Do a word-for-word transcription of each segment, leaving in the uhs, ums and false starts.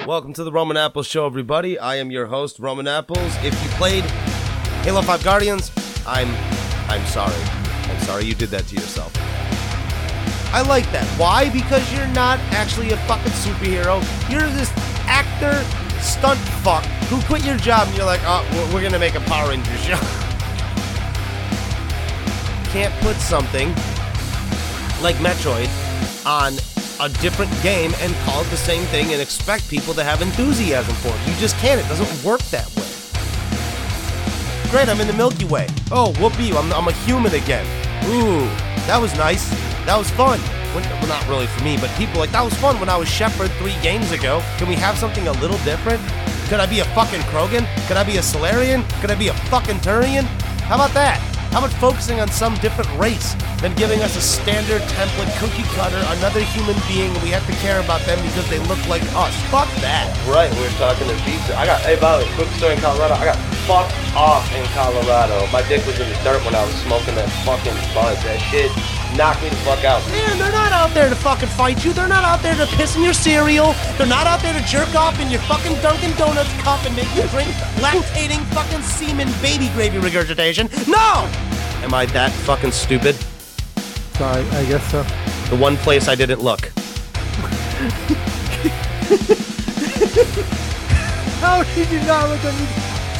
Welcome to the Roman Apples Show, everybody. I am your host, Roman Apples. If you played Halo five Guardians, I'm I'm sorry. I'm sorry you did that to yourself. I like that. Why? Because you're not actually a fucking superhero. You're this actor, stunt fuck, who quit your job and you're like, oh, we're, we're gonna make a Power Rangers show. Can't put something like Metroid on a different game and call it the same thing and expect people to have enthusiasm for it. You just can't. It doesn't work that way. Great, I'm in the Milky Way. Oh, whoopee, I'm, I'm a human again. Ooh, that was nice. That was fun. When, well, not really for me, but people like, that was fun when I was Shepard three games ago. Can we have something a little different? Could I be a fucking Krogan? Could I be a Solarian? Could I be a fucking Turian? How about that? How about focusing on some different race than giving us a standard template cookie cutter, another human being, and we have to care about them because they look like us? Fuck that. Right, we were talking to pizza. I got, hey, by the way, quick story in Colorado. I got fucked off in Colorado. My dick was in the dirt when I was smoking that fucking bud. That shit knocked me the fuck out. Man, they're not out there to fucking fight you. They're not out there to piss in your cereal. They're not out there to jerk off in your fucking Dunkin' Donuts cup and make you drink lactating fucking semen baby gravy regurgitation. No! Am I that fucking stupid? I, I guess so. The one place I didn't look. How did you not look at me?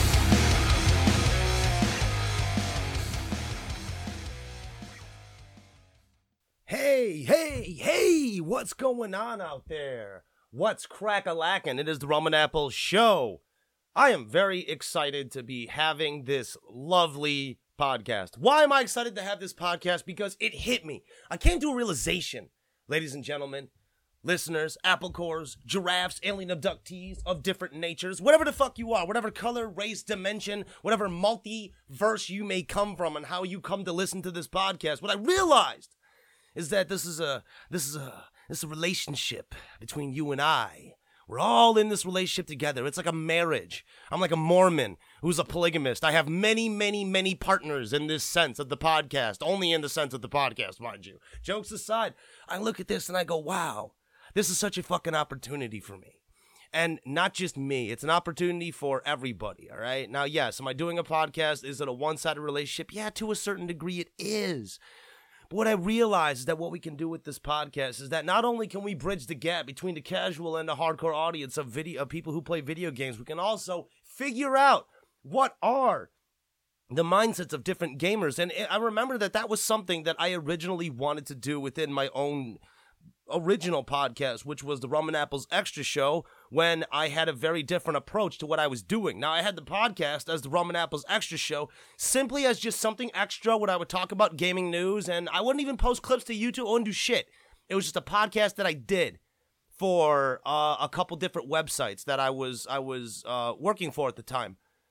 Hey, hey, hey, what's going on out there? What's crack-a-lackin'? It is the Roman Apples Show. I am very excited to be having this lovely podcast. Why am I excited to have this podcast? Because it hit me. I came to a realization, ladies and gentlemen, listeners, apple cores, giraffes, alien abductees of different natures, whatever the fuck you are, whatever color, race, dimension, whatever multiverse you may come from and how you come to listen to this podcast, what I realized is that this is a this is a this is a relationship between you and I. We're all in this relationship together. It's like a marriage. I'm like a Mormon who's a polygamist. I have many, many, many partners in this sense of the podcast. Only in the sense of the podcast, mind you. Jokes aside, I look at this and I go, wow, this is such a fucking opportunity for me. And not just me. It's an opportunity for everybody, all right? Now, yes, am I doing a podcast? Is it a one-sided relationship? Yeah, to a certain degree it is. But what I realize is that what we can do with this podcast is that not only can we bridge the gap between the casual and the hardcore audience of video of people who play video games, we can also figure out what are the mindsets of different gamers. And I remember that that was something that I originally wanted to do within my own original podcast, which was the Roman Apples Extra Show, when I had a very different approach to what I was doing. Now, I had the podcast as the Roman Apples Extra Show simply as just something extra when I would talk about gaming news, and I wouldn't even post clips to YouTube. I wouldn't do shit. It was just a podcast that I did for uh, a couple different websites that I was I was uh, working for at the time.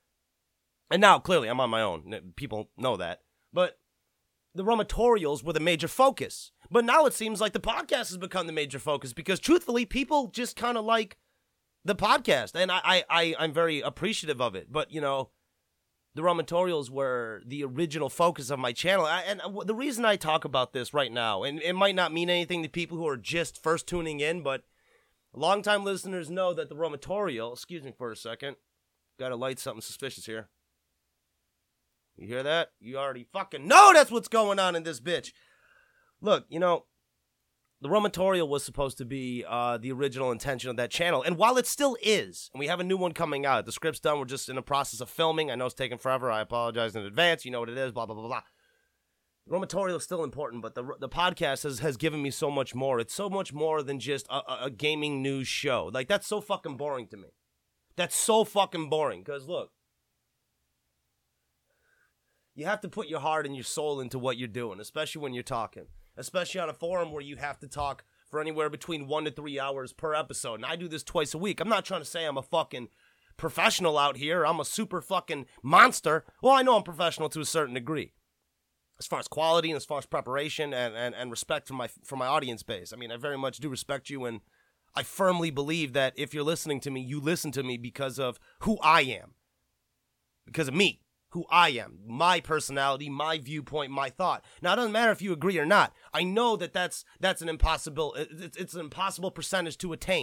And now, clearly, I'm on my own. People know that. But the Romatorials were the major focus. But now it seems like the podcast has become the major focus because, truthfully, people just kind of like the podcast. And I, I, I, I'm very appreciative of it. But, you know, the Romatorials were the original focus of my channel. I, and the reason I talk about this right now, and it might not mean anything to people who are just first tuning in, but longtime listeners know that the Romatorial, excuse me for a second, got to light something suspicious here. You hear that? You already fucking know that's what's going on in this bitch. Look, you know, the Romatorial was supposed to be uh, the original intention of that channel. And while it still is, and we have a new one coming out, the script's done, we're just in the process of filming. I know it's taking forever. I apologize in advance. You know what it is, blah, blah, blah, blah. The Romatorial is still important, but the the podcast has, has given me so much more. It's so much more than just a, a, a gaming news show. Like, that's so fucking boring to me. That's so fucking boring. Because, look, you have to put your heart and your soul into what you're doing, especially when you're talking. Especially on a forum where you have to talk for anywhere between one to three hours per episode. And I do this twice a week. I'm not trying to say I'm a fucking professional out here. I'm a super fucking monster. Well, I know I'm professional to a certain degree. As far as quality and as far as preparation and, and, and respect for my for my audience base. I mean, I very much do respect you, and I firmly believe that if you're listening to me, you listen to me because of who I am. Because of me. Who I am, my personality, my viewpoint, my thought. Now, it doesn't matter if you agree or not. I know that that's that's an impossible, it's, it's an impossible percentage to attain.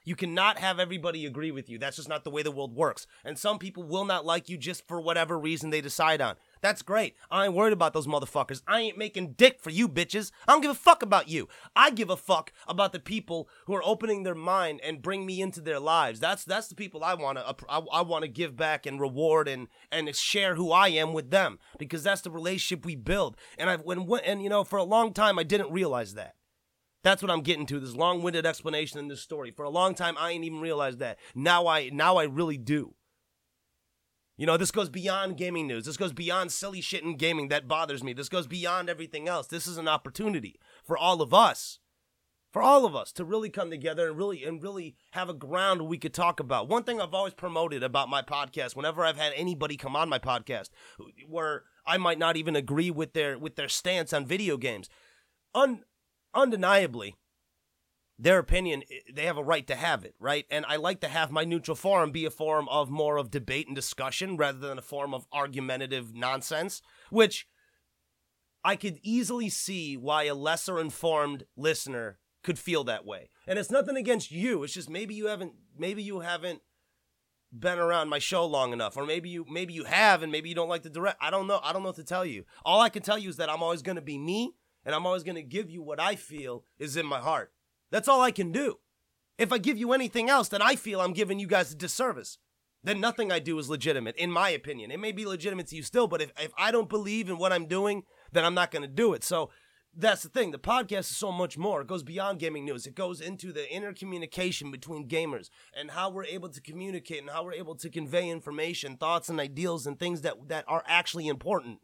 You cannot have everybody agree with you. That's just not the way the world works. And some people will not like you just for whatever reason they decide on. That's great. I ain't worried about those motherfuckers. I ain't making dick for you bitches. I don't give a fuck about you. I give a fuck about the people who are opening their mind and bring me into their lives. That's that's the people I want to I, I want to give back and reward and and share who I am with them, because that's the relationship we build. And I when and you know for a long time I didn't realize that. That's what I'm getting to, this long-winded explanation in this story. For a long time, I ain't even realized that. Now I now I really do. You know, this goes beyond gaming news. This goes beyond silly shit in gaming that bothers me. This goes beyond everything else. This is an opportunity for all of us, for all of us to really come together and really and really have a ground we could talk about. One thing I've always promoted about my podcast, whenever I've had anybody come on my podcast, where I might not even agree with their with their stance on video games, un undeniably, their opinion, they have a right to have it, right? And I like to have my neutral forum be a forum of more of debate and discussion rather than a forum of argumentative nonsense, which I could easily see why a lesser informed listener could feel that way. And it's nothing against you. It's just maybe you haven't, maybe you haven't been around my show long enough, or maybe you, maybe you have, and maybe you don't like the direct. I don't know. I don't know what to tell you. All I can tell you is that I'm always going to be me. And I'm always going to give you what I feel is in my heart. That's all I can do. If I give you anything else, then I feel I'm giving you guys a disservice. Then nothing I do is legitimate, in my opinion. It may be legitimate to you still, but if, if I don't believe in what I'm doing, then I'm not going to do it. So that's the thing. The podcast is so much more. It goes beyond gaming news. It goes into the intercommunication between gamers and how we're able to communicate and how we're able to convey information, thoughts, and ideals and things that, that are actually important.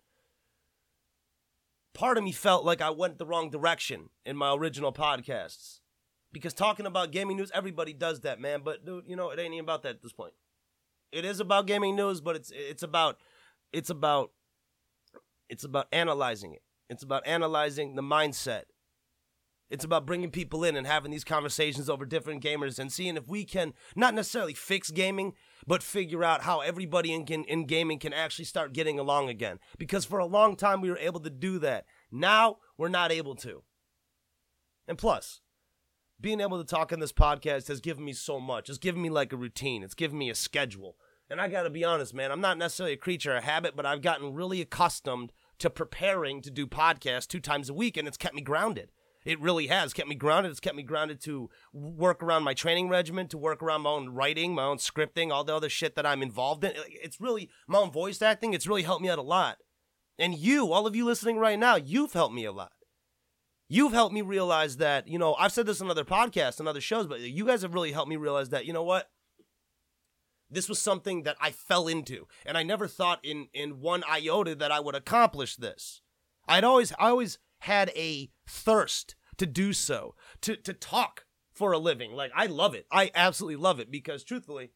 Part of me felt like I went the wrong direction in my original podcasts. Because talking about gaming news, everybody does that, man. But, dude, you know, it ain't even about that at this point. It is about gaming news, but it's it's about it's about it's about analyzing it. It's about analyzing the mindset. It's about bringing people in and having these conversations over different gamers and seeing if we can not necessarily fix gaming, but figure out how everybody in, in gaming can actually start getting along again. Because for a long time, we were able to do that. Now, we're not able to. And plus, being able to talk on this podcast has given me so much. It's given me like a routine. It's given me a schedule. And I got to be honest, man, I'm not necessarily a creature of habit, but I've gotten really accustomed to preparing to do podcasts two times a week, and it's kept me grounded. It really has kept me grounded. It's kept me grounded to work around my training regimen, to work around my own writing, my own scripting, all the other shit that I'm involved in. It's really, my own voice acting, it's really helped me out a lot. And you, all of you listening right now, you've helped me a lot. You've helped me realize that, you know, I've said this on other podcasts and other shows, but you guys have really helped me realize that, you know what? This was something that I fell into, and I never thought in, in one iota that I would accomplish this. I'd always, I always had a thirst to do so, to, to talk for a living. Like, I love it. I absolutely love it because, truthfully,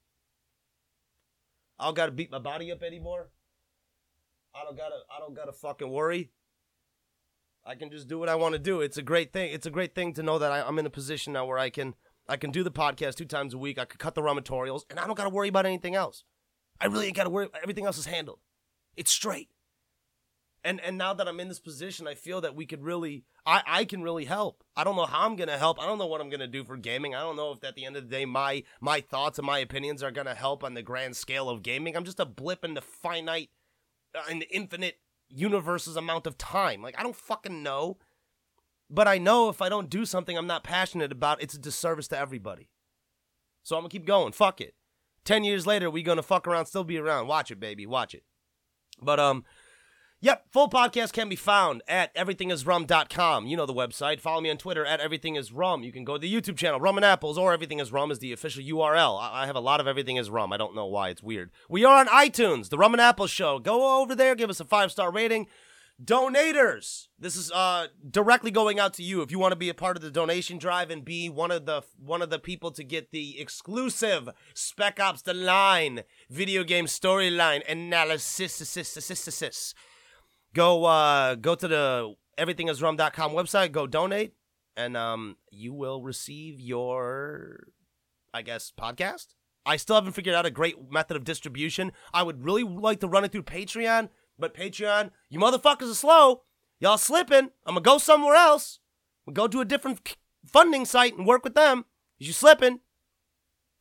I don't gotta beat my body up anymore. I don't gotta, I don't gotta fucking worry. I can just do what I want to do. It's a great thing. It's a great thing to know that I, I'm in a position now where I can, I can do the podcast two times a week. I can cut the raw materials, and I don't gotta worry about anything else. I really ain't gotta worry. Everything else is handled. It's straight. And and now that I'm in this position, I feel that we could really, I, I can really help. I don't know how I'm going to help. I don't know what I'm going to do for gaming. I don't know if at the end of the day, my my thoughts and my opinions are going to help on the grand scale of gaming. I'm just a blip in the finite, uh, in the infinite universe's amount of time. Like, I don't fucking know. But I know if I don't do something I'm not passionate about, it's a disservice to everybody. So I'm going to keep going. Fuck it. Ten years later, we going to fuck around, still be around. Watch it, baby. Watch it. But, um... Yep, full podcast can be found at everything is rum dot com. You know the website. Follow me on Twitter at everything is rum. You can go to the YouTube channel, Rum and Apples, or Everything is Rum is the official U R L. I have a lot of Everything is Rum. I don't know why. It's weird. We are on iTunes, the Rum and Apples Show. Go over there, give us a five-star rating. Donators. This is uh directly going out to you if you want to be a part of the donation drive and be one of the one of the people to get the exclusive Spec Ops The Line video game storyline analysis. Go uh, go to the everything is rum dot com website, go donate, and um, you will receive your, I guess, podcast. I still haven't figured out a great method of distribution. I would really like to run it through Patreon, but Patreon, you motherfuckers are slow. Y'all slipping. I'm going to go somewhere else. We'll go to a different funding site and work with them. You slipping.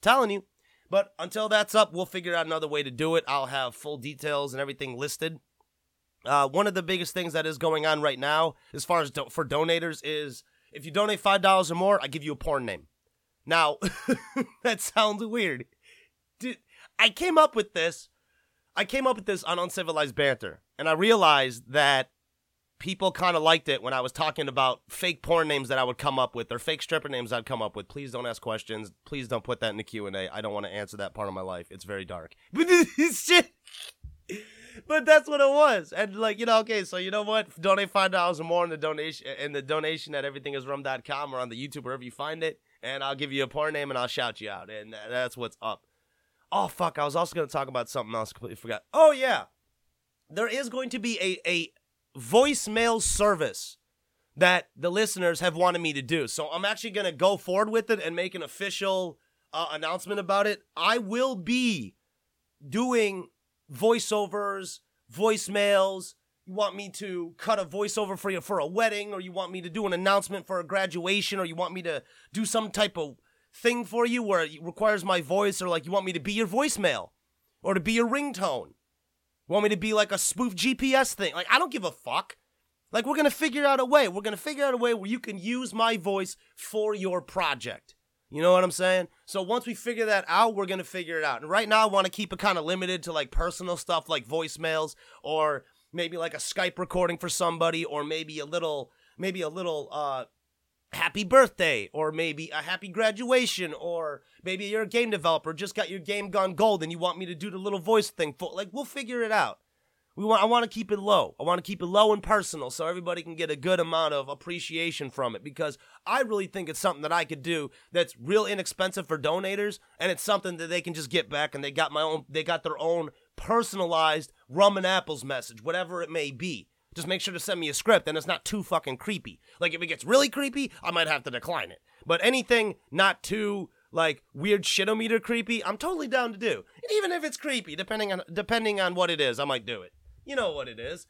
Telling you. But until that's up, we'll figure out another way to do it. I'll have full details and everything listed. Uh, one of the biggest things that is going on right now, as far as do- for donators, is if you donate five dollars or more, I give you a porn name. Now, that sounds weird. Dude, I came up with this. I came up with this on Uncivilized Banter, and I realized that people kind of liked it when I was talking about fake porn names that I would come up with, or fake stripper names I'd come up with. Please don't ask questions. Please don't put that in the Q and A. I don't want to answer that part of my life. It's very dark. But this shit... But that's what it was. And like, you know, okay, so you know what? Donate five dollars or more in the donation in the donation at everything is rum dot com or on the YouTube, wherever you find it, and I'll give you a porn name and I'll shout you out. And that's what's up. Oh, fuck. I was also going to talk about something else. Completely forgot. Oh, yeah. There is going to be a, a voicemail service that the listeners have wanted me to do. So I'm actually going to go forward with it and make an official uh, announcement about it. I will be doing voiceovers, voicemails. You want me to cut a voiceover for you for a wedding, or you want me to do an announcement for a graduation, or you want me to do some type of thing for you where it requires my voice, or like you want me to be your voicemail or to be your ringtone. You want me to be like a spoof G P S thing? Like, I don't give a fuck. Like, we're going to figure out a way. We're going to figure out a way where you can use my voice for your project. You know what I'm saying? So once we figure that out, we're going to figure it out. And right now I want to keep it kind of limited to like personal stuff like voicemails, or maybe like a Skype recording for somebody, or maybe a little, maybe a little, uh, happy birthday, or maybe a happy graduation, or maybe you're a game developer, just got your game gone gold and you want me to do the little voice thing. For, like, we'll figure it out. We want, I want to keep it low. I want to keep it low and personal so everybody can get a good amount of appreciation from it, because I really think it's something that I could do that's real inexpensive for donators, and it's something that they can just get back, and they got my own, they got their own personalized rum and apples message, whatever it may be. Just make sure to send me a script, and it's not too fucking creepy. Like, if it gets really creepy, I might have to decline it. But anything not too, like, weird shitometer creepy, I'm totally down to do. And even if it's creepy, depending on depending on what it is, I might do it. You know what it is.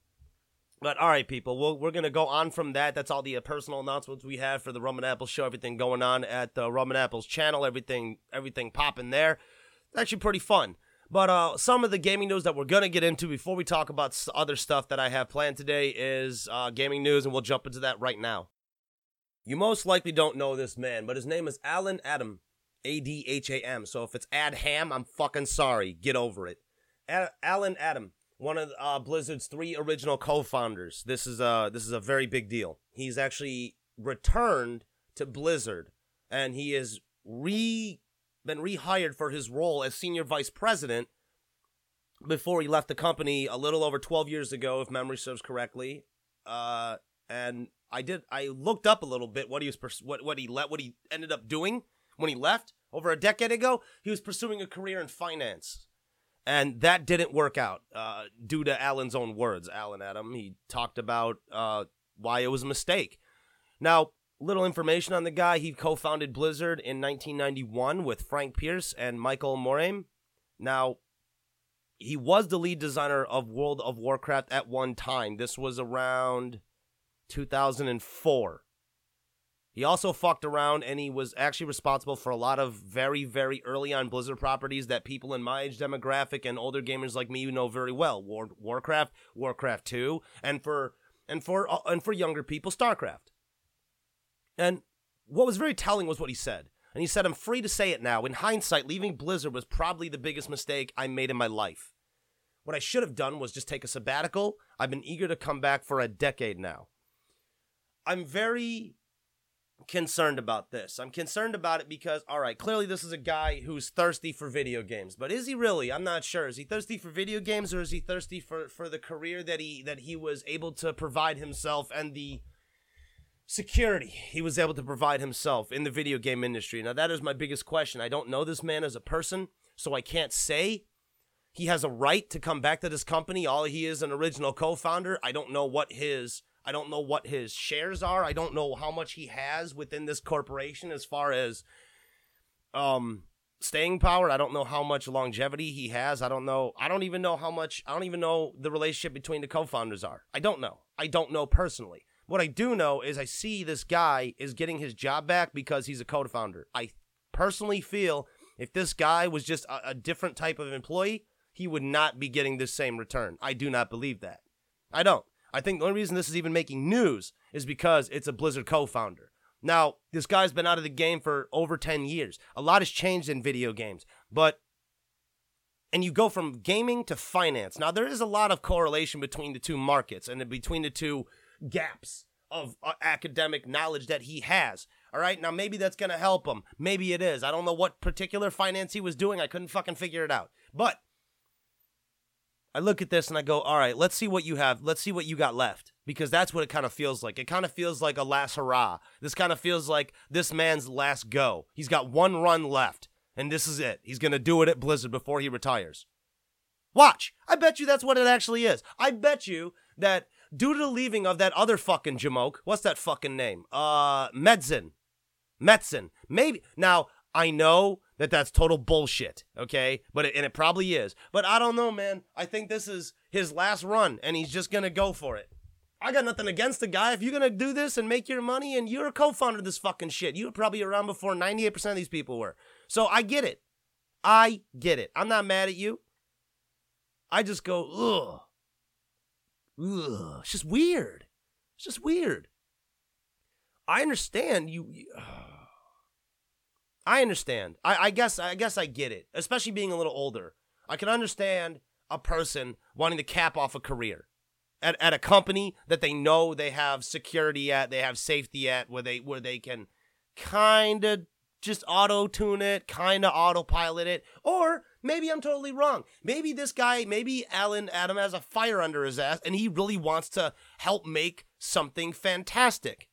But, all right, people, we'll, we're going to go on from that. That's all the uh, personal announcements we have for the Rum and Apples show. Everything going on at the Rum and Apples channel. Everything, everything popping there. It's actually pretty fun. But uh, some of the gaming news that we're going to get into before we talk about other stuff that I have planned today is uh, gaming news, and we'll jump into that right now. You most likely don't know this man, but his name is Alan Adham, A D H A M. So if it's Adham, I'm fucking sorry. Get over it. A- Alan Adham, one of uh, Blizzard's three original co-founders. This is a, this is a very big deal. He's actually returned to Blizzard, and he is re... been rehired for his role as senior vice president before he left the company a little over twelve years ago, if memory serves correctly. Uh, and I did, I looked up a little bit what he was, pers- what what he let, what he ended up doing when he left over a decade ago. He was pursuing a career in finance, and that didn't work out uh, due to Alan's own words. Alan Adham, he talked about uh, why it was a mistake. Now, little information on the guy. He co-founded Blizzard in nineteen ninety-one with Frank Pierce and Michael Moraim. Now, he was the lead designer of World of Warcraft at one time. This was around two thousand four. He also fucked around, and he was actually responsible for a lot of very, very early on Blizzard properties that people in my age demographic and older gamers like me know very well. War- Warcraft, Warcraft two, and for and for uh, and for younger people, StarCraft. And what was very telling was what he said. And he said, "I'm free to say it now. In hindsight, leaving Blizzard was probably the biggest mistake I made in my life. What I should have done was just take a sabbatical. I've been eager to come back for a decade now." I'm very concerned about this. I'm concerned about it because, all right, clearly this is a guy who's thirsty for video games. But is he really? I'm not sure. Is he thirsty for video games, or is he thirsty for, for the career that he that he was able to provide himself, and the security he was able to provide himself in the video game industry? Now, that is my biggest question. I don't know this man as a person, so I can't say he has a right to come back to this company. All he is an original co-founder. I don't know what his I don't know what his shares are. I don't know how much he has within this corporation as far as um staying power. I don't know how much longevity he has. I don't know. I don't even know how much. I don't even know the relationship between the co-founders are. I don't know. I don't know personally. What I do know is I see this guy is getting his job back because he's a co-founder. I personally feel If this guy was just a, a different type of employee, he would not be getting the same return. I do not believe that. I don't. I think the only reason this is even making news is because it's a Blizzard co-founder. Now, this guy's been out of the game for over ten years. A lot has changed in video games, but and you go from gaming to finance. Now, there is a lot of correlation between the two markets and between the two gaps of uh, academic knowledge that he has. All right, now maybe that's going to help him. Maybe it is. I don't know what particular finance he was doing. I couldn't fucking figure it out. But I look at this and I go, all right, let's see what you have. Let's see what you got left. Because that's what it kind of feels like. It kind of feels like a last hurrah. This kind of feels like this man's last go. He's got one run left. And this is it. He's going to do it at Blizzard before he retires. Watch. I bet you that's what it actually is. I bet you that due to the leaving of that other fucking Jamoke, what's that fucking name? Uh, Metzen. Metzen. Maybe. Now, I know that that's total bullshit, okay? But it, and it probably is. But I don't know, man. I think this is his last run, and he's just going to go for it. I got nothing against the guy. If you're going to do this and make your money, and you're a co-founder of this fucking shit, you were probably around before ninety-eight percent of these people were. So I get it. I get it. I'm not mad at you. I just go, ugh. Ugh. It's just weird. It's just weird. I understand you. you I understand. I, I guess I guess I get it. Especially being a little older. I can understand a person wanting to cap off a career. At, at a company that they know they have security at, they have safety at, where they where they can kind of just auto-tune it, kind of autopilot it. Or maybe I'm totally wrong. Maybe this guy, maybe Alan Adam has a fire under his ass, and he really wants to help make something fantastic.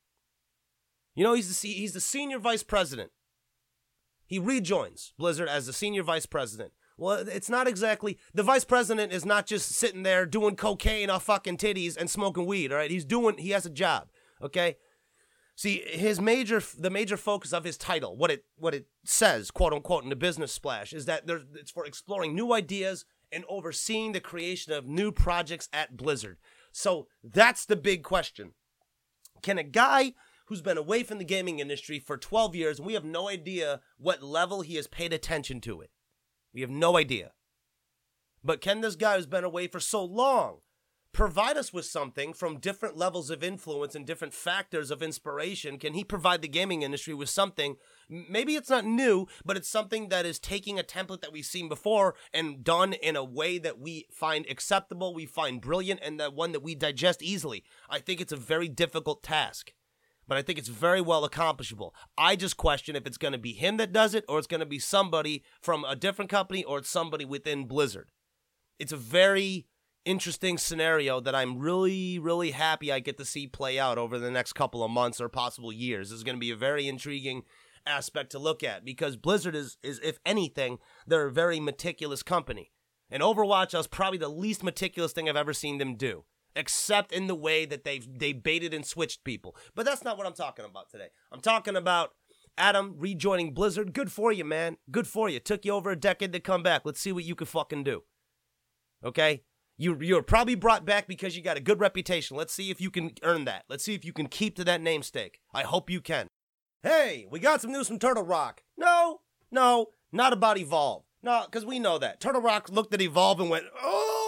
You know, he's the, he's the senior vice president. He rejoins Blizzard as the senior vice president. Well, it's not exactly, the vice president is not just sitting there doing cocaine off fucking titties and smoking weed, all right? He's doing, he has a job, okay? See, his major, the major focus of his title, what it what it says, quote unquote, in the business splash, is that there, it's for exploring new ideas and overseeing the creation of new projects at Blizzard. So that's the big question. Can a guy who's been away from the gaming industry for twelve years, and we have no idea what level he has paid attention to it, we have no idea. But can this guy who's been away for so long provide us with something from different levels of influence and different factors of inspiration? Can he provide the gaming industry with something? Maybe it's not new, but it's something that is taking a template that we've seen before and done in a way that we find acceptable, we find brilliant, and that one that we digest easily. I think it's a very difficult task. But I think it's very well accomplishable. I just question if it's going to be him that does it, or it's going to be somebody from a different company, or it's somebody within Blizzard. It's a very interesting scenario that I'm really, really happy I get to see play out over the next couple of months or possible years. This is going to be a very intriguing aspect to look at, because Blizzard is, is if anything, they're a very meticulous company. And Overwatch is probably the least meticulous thing I've ever seen them do. Except in the way that they've they baited and switched people. But that's not what I'm talking about today. I'm talking about Adam rejoining Blizzard. Good for you, man. Good for you. Took you over a decade to come back. Let's see what you can fucking do. Okay? You, you're probably brought back because you got a good reputation. Let's see if you can earn that. Let's see if you can keep to that namesake. I hope you can. Hey, we got some news from Turtle Rock. No, no, not about Evolve. No, because we know that. Turtle Rock looked at Evolve and went, oh,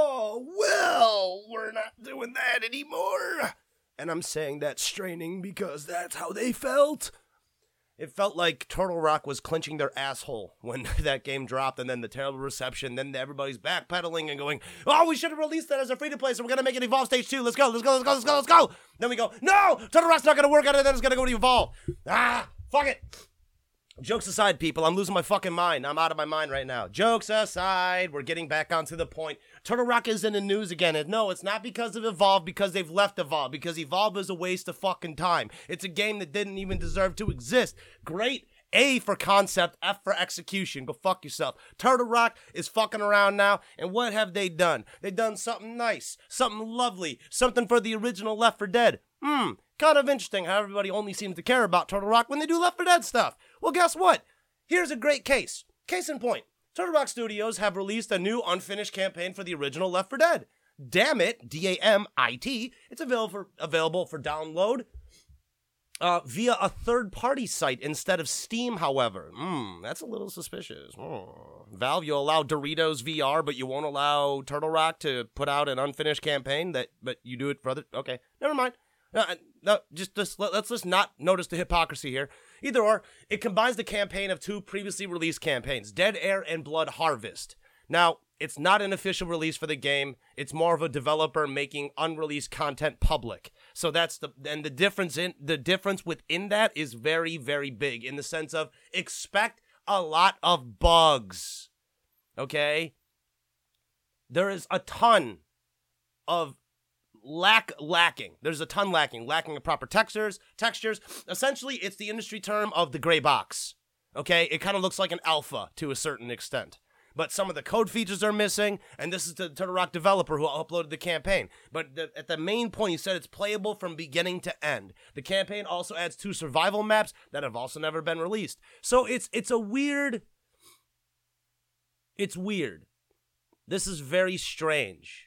well, we're not doing that anymore. And I'm saying that's straining because that's how they felt. It felt like Turtle Rock was clenching their asshole when that game dropped, and then the terrible reception, then everybody's backpedaling and going, oh, we should have released that as a free-to-play, so we're going to make it Evolve Stage two. Let's go, let's go, let's go, let's go, let's go. Then we go, no, Turtle Rock's not going to work on it, then it's going to go to Evolve. Ah, fuck it. Jokes aside, people, I'm losing my fucking mind. I'm out of my mind right now. Jokes aside, we're getting back onto the point. Turtle Rock is in the news again. And no, it's not because of Evolve, because they've left Evolve, because Evolve is a waste of fucking time. It's a game that didn't even deserve to exist. Great A for concept, F for execution. Go fuck yourself. Turtle Rock is fucking around now, and what have they done? They've done something nice, something lovely, something for the original Left four Dead. Hmm, kind of interesting how everybody only seems to care about Turtle Rock when they do Left four Dead stuff. Well, guess what? Here's a great case. Case in point. Turtle Rock Studios have released a new unfinished campaign for the original Left four Dead. Damn it, D A M I T. It's available for, available for download uh, via a third-party site instead of Steam, however. Hmm, that's a little suspicious. Hmm. Valve, you allow Doritos V R, but you won't allow Turtle Rock to put out an unfinished campaign, that, but you do it for other... Okay, never mind. Uh, no, just, just let, let's just not notice the hypocrisy here. Either or, it combines the campaign of two previously released campaigns, Dead Air and Blood Harvest. Now, it's not an official release for the game. It's more of a developer making unreleased content public. So that's the and the difference in the difference within that is very, very big in the sense of expect a lot of bugs. Okay? There is a ton of lack lacking. There's a ton lacking. Lacking of proper textures, textures. Essentially, it's the industry term of the gray box. Okay? It kind of looks like an alpha to a certain extent. But some of the code features are missing, and this is the Turtle Rock developer who uploaded the campaign. But the, at the main point, he said it's playable from beginning to end. The campaign also adds two survival maps that have also never been released. So it's it's a weird... It's weird. This is very strange.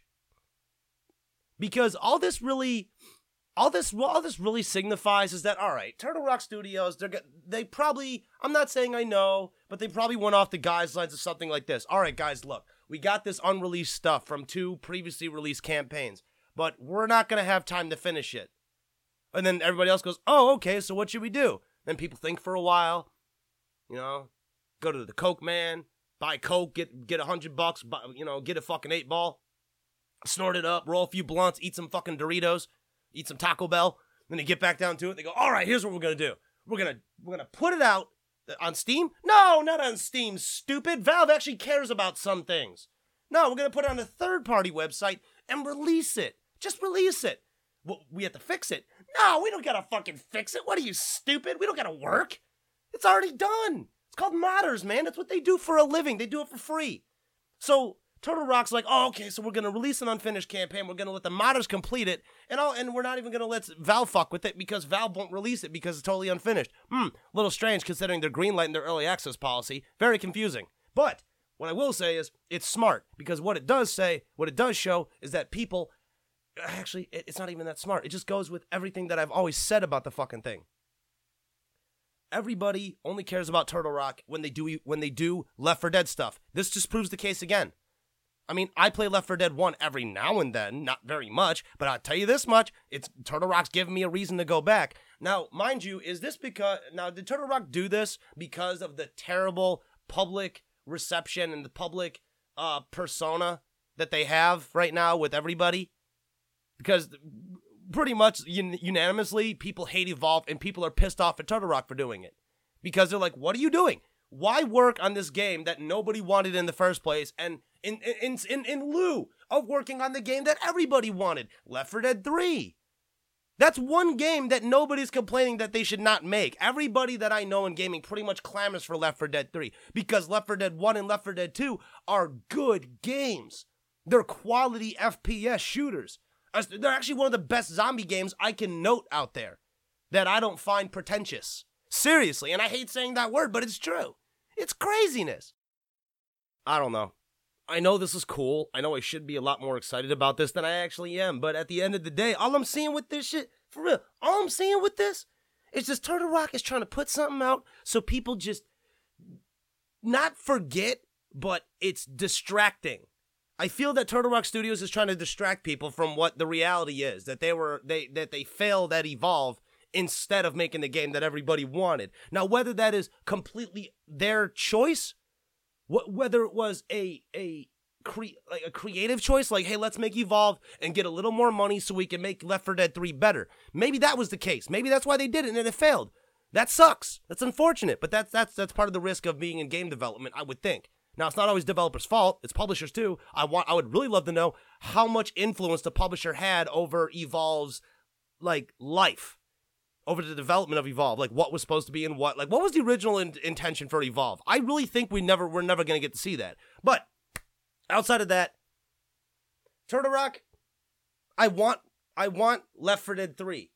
Because all this really... All this, all this really signifies is that, all right, Turtle Rock Studios, they're they probably, I'm not saying I know, but they probably went off the guidelines of something like this. All right, guys, look, we got this unreleased stuff from two previously released campaigns, but we're not going to have time to finish it. And then everybody else goes, oh, okay, so what should we do? Then people think for a while, you know, go to the Coke man, buy Coke, get get a hundred bucks, buy, you know, get a fucking eight ball, snort it up, roll a few blunts, eat some fucking Doritos. Eat some Taco Bell, then they get back down to it. They go, all right, here's what we're gonna do. We're gonna we're gonna put it out on Steam. No, not on Steam, stupid. Valve actually cares about some things. No, we're gonna put it on a third-party website and release it. Just release it. Well, we have to fix it. No, we don't gotta fucking fix it. What are you, stupid? We don't gotta work. It's already done. It's called modders, man. That's what they do for a living. They do it for free. So Turtle Rock's like, oh, okay, so we're going to release an unfinished campaign. We're going to let the modders complete it, and all, and we're not even going to let Valve fuck with it because Valve won't release it because it's totally unfinished. Hmm, a little strange considering their greenlight and their early access policy. Very confusing. But what I will say is it's smart because what it does say, what it does show is that people, actually, it's not even that smart. It just goes with everything that I've always said about the fucking thing. Everybody only cares about Turtle Rock when they do when they do Left four Dead stuff. This just proves the case again. I mean, I play Left four Dead one every now and then, not very much, but I'll tell you this much, it's Turtle Rock's giving me a reason to go back. Now, mind you, is this because, now, did Turtle Rock do this because of the terrible public reception and the public uh, persona that they have right now with everybody? Because pretty much un- unanimously, people hate Evolve and people are pissed off at Turtle Rock for doing it. Because they're like, what are you doing? Why work on this game that nobody wanted in the first place and in in in in lieu of working on the game that everybody wanted, Left four Dead three? That's one game that nobody's complaining that they should not make. Everybody that I know in gaming pretty much clamors for Left four Dead three because Left four Dead one and Left four Dead two are good games. They're quality F P S shooters. They're actually one of the best zombie games I can note out there that I don't find pretentious. Seriously, and I hate saying that word, but it's true. It's craziness. I don't know. I know this is cool. I know I should be a lot more excited about this than I actually am. But at the end of the day, all I'm seeing with this shit, for real, all I'm seeing with this is just Turtle Rock is trying to put something out so people just not forget, but it's distracting. I feel that Turtle Rock Studios is trying to distract people from what the reality is, that they were they that they failed at Evolve instead of making the game that everybody wanted. Now, whether that is completely their choice, wh- whether it was a a cre- like a creative choice, like, hey, let's make Evolve and get a little more money so we can make Left four Dead three better. Maybe that was the case. Maybe that's why they did it and it failed. That sucks. That's unfortunate, but that's that's that's part of the risk of being in game development, I would think. Now, it's not always developers' fault. It's publishers, too. I want. I would really love to know how much influence the publisher had over Evolve's, like, life. Over the development of Evolve. Like, what was supposed to be in what. Like, what was the original in- intention for Evolve? I really think we never, we're never going to get to see that. But, outside of that, Turtle Rock, I want, I want Left four Dead three.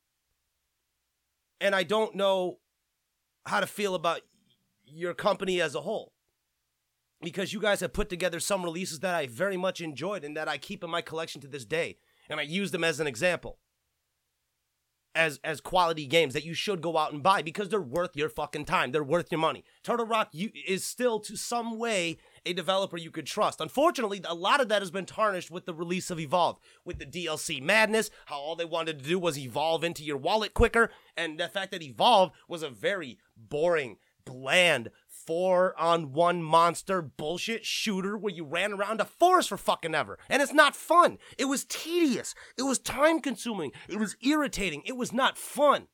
And I don't know how to feel about your company as a whole. Because you guys have put together some releases that I very much enjoyed and that I keep in my collection to this day. And I use them as an example. as as quality games that you should go out and buy because they're worth your fucking time. They're worth your money. Turtle Rock you, is still, to some way, a developer you could trust. Unfortunately, a lot of that has been tarnished with the release of Evolve, with the D L C madness, how all they wanted to do was evolve into your wallet quicker, and the fact that Evolve was a very boring, bland, four-on-one monster bullshit shooter where you ran around a forest for fucking ever. And it's not fun. It was tedious. It was time-consuming. It was irritating. It was not fun.